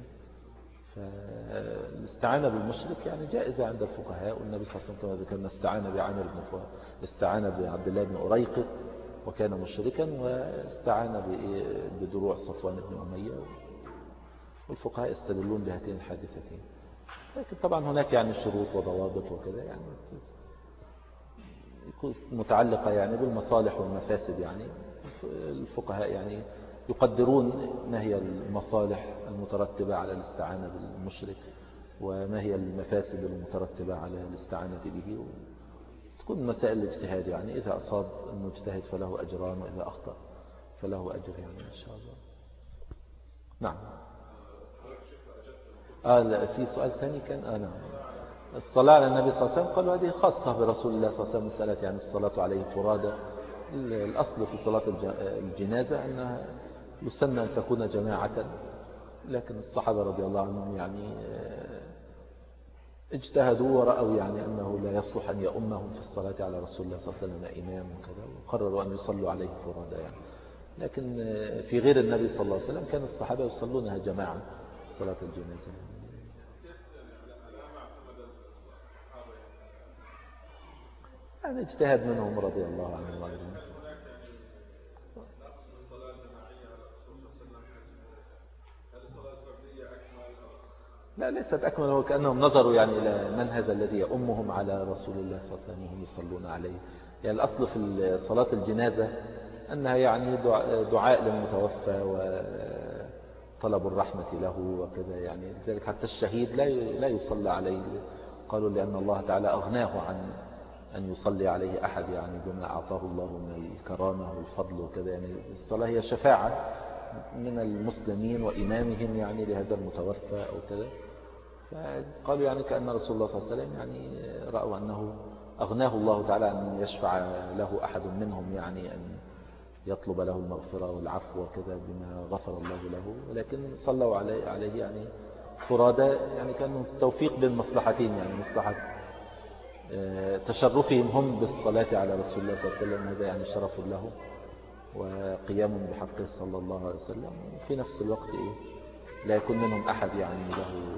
فالاستعانة بالمشرك يعني جائزة عند الفقهاء، والنبي صلى الله عليه وسلم كما ذكرنا استعان بعامر بن فهد، استعان بعبد الله بن أريقط وكان مشركا، واستعان بدروع صفوان بن أمية، والفقهاء يستدلون بهاتين الحادثتين. لكن طبعا هناك يعني شروط وضوابط وكذا يعني يكون متعلقة يعني بالمصالح والمفاسد، يعني الفقهاء يعني يقدرون ما هي المصالح المترتبة على الاستعانة بالمشرك وما هي المفاسد المترتبة على الاستعانة به. تكون مسائل الاجتهاد، يعني إذا أصاب المجتهد فله أجران، وإذا أخطأ فله أجر يعني إن شاء الله. نعم. في سؤال ثاني كان نعم. الصلاة على النبي صلى الله عليه وسلم قالوا هذه خاصة برسول الله صلى الله عليه وسلم، مسألة يعني الصلاة عليه فرادى. الأصل في صلاة الجنازة أنها يسمى أن تكون جماعة، لكن الصحابة رضي الله عنهم يعني اجتهدوا ورأوا يعني أنه لا يصلح أن يؤمهم في الصلاة على رسول الله صلى الله عليه وسلم إمام وكذا، وقرروا أن يصلوا عليه فرادى يعني. لكن في غير النبي صلى الله عليه وسلم كان الصحابة يصلونها جماعة صلاة الجنازة. يعني اجتهاد منهم رضي الله عنهم وعنهم. لا ليست أكمل، هو كأنهم نظروا يعني إلى من هذا الذي يؤمهم على رسول الله صلى الله عليه وسلم وهم يصلون عليه. يعني الأصل في صلاة الجنازة أنها يعني دعاء للمتوفى وطلب الرحمة له وكذا، يعني لذلك حتى الشهيد لا يصلى عليه، قالوا لأن الله تعالى أغناه عن أن يصلي عليه أحد يعني بما أعطاه الله من الكرامة والفضل وكذا. يعني الصلاة هي شفاعة من المسلمين وإمامهم يعني لهذا المتوفى أو كذا. فقالوا يعني كأن رسول الله صلى الله عليه وسلم يعني رأوا أنه أغناه الله تعالى أن يشفع له أحد منهم، يعني أن يطلب له المغفرة والعفو وكذا بما غفر الله له، ولكن صلوا عليه يعني فرادى، يعني كانوا توفيق بين مصلحتين، يعني مصلحة تشرفهم هم بالصلاة على رسول الله صلى الله عليه وسلم، هذا يعني شرف له وقيام بحقه صلى الله عليه وسلم، وفي نفس الوقت لا يكون منهم أحد يعني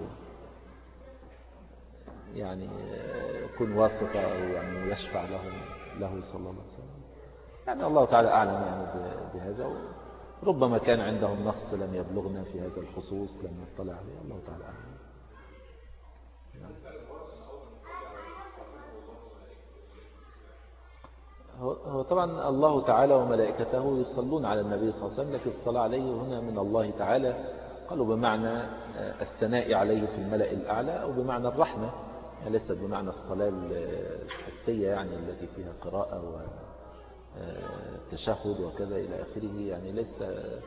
يعني يكون واسطة أو يعني يشفع له صلى الله عليه وسلم. يعني الله تعالى أعلم يعني بهذا، ربما كان عندهم نص لم يبلغنا في هذا الخصوص لم نطلع عليه، الله تعالى أعلم. هو طبعا الله تعالى وملائكته يصلون على النبي صلى الله عليه وسلم، لكن الصلاة عليه هنا من الله تعالى قالوا بمعنى الثناء عليه في الملأ الأعلى، أو بمعنى الرحمة، يعني ليست بمعنى الصلاة الحسية يعني التي فيها قراءة وتشهد وكذا إلى آخره، يعني ليس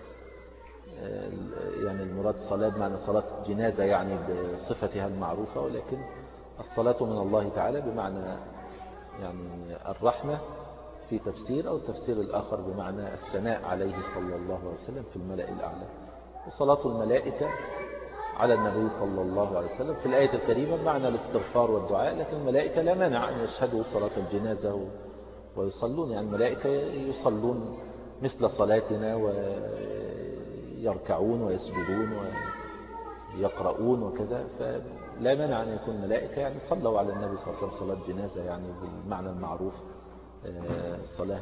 يعني المراد صلاة بمعنى صلاة جنازة يعني بصفتها المعروفة، ولكن الصلاة من الله تعالى بمعنى يعني الرحمة في تفسير، أو التفسير الآخر بمعنى الثناء عليه صلى الله عليه وسلم في الملأ الأعلى. وصلاة الملائكة على النبي صلى الله عليه وسلم في الآية الكريمة بمعنى الاستغفار والدعاء، لكن الملائكة لا مانع أن يشهدوا صلاة الجنازة ويصلون، يعني الملائكة يصلون مثل صلاتنا ويركعون ويسجدون ويقرؤون وكذا، فلا مانع أن يكون ملائكة يعني صلوا على النبي صلى الله عليه وسلم صلاة جنازة يعني بالمعنى المعروف، الصلاة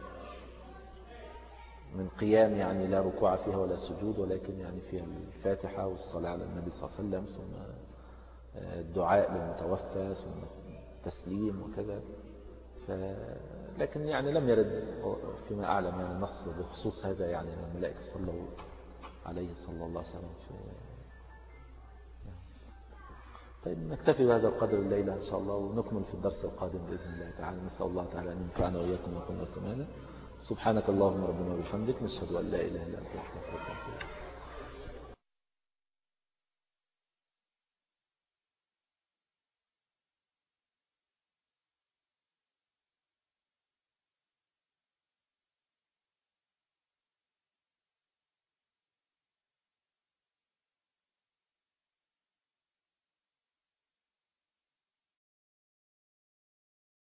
من قيام يعني لا ركوع فيها ولا سجود، ولكن يعني فيها الفاتحة والصلاة على النبي صلى الله عليه وسلم، ثم الدعاء للمتوفى، ثم التسليم وكذا. لكن يعني لم يرد فيما أعلم يعني نص بخصوص هذا، يعني الملائكة صلوا عليه صلى الله عليه وسلم طيب نكتفي بهذا القدر الليلة إن شاء الله، ونكمل في الدرس القادم بإذن الله تعالى. نسأل الله تعالى أن ينفعنا وإياكم وكنا سمعنا. سبحانك اللهم ربنا وبحمدك، نشهد أن لا إله إلا أنت، نستغفرك.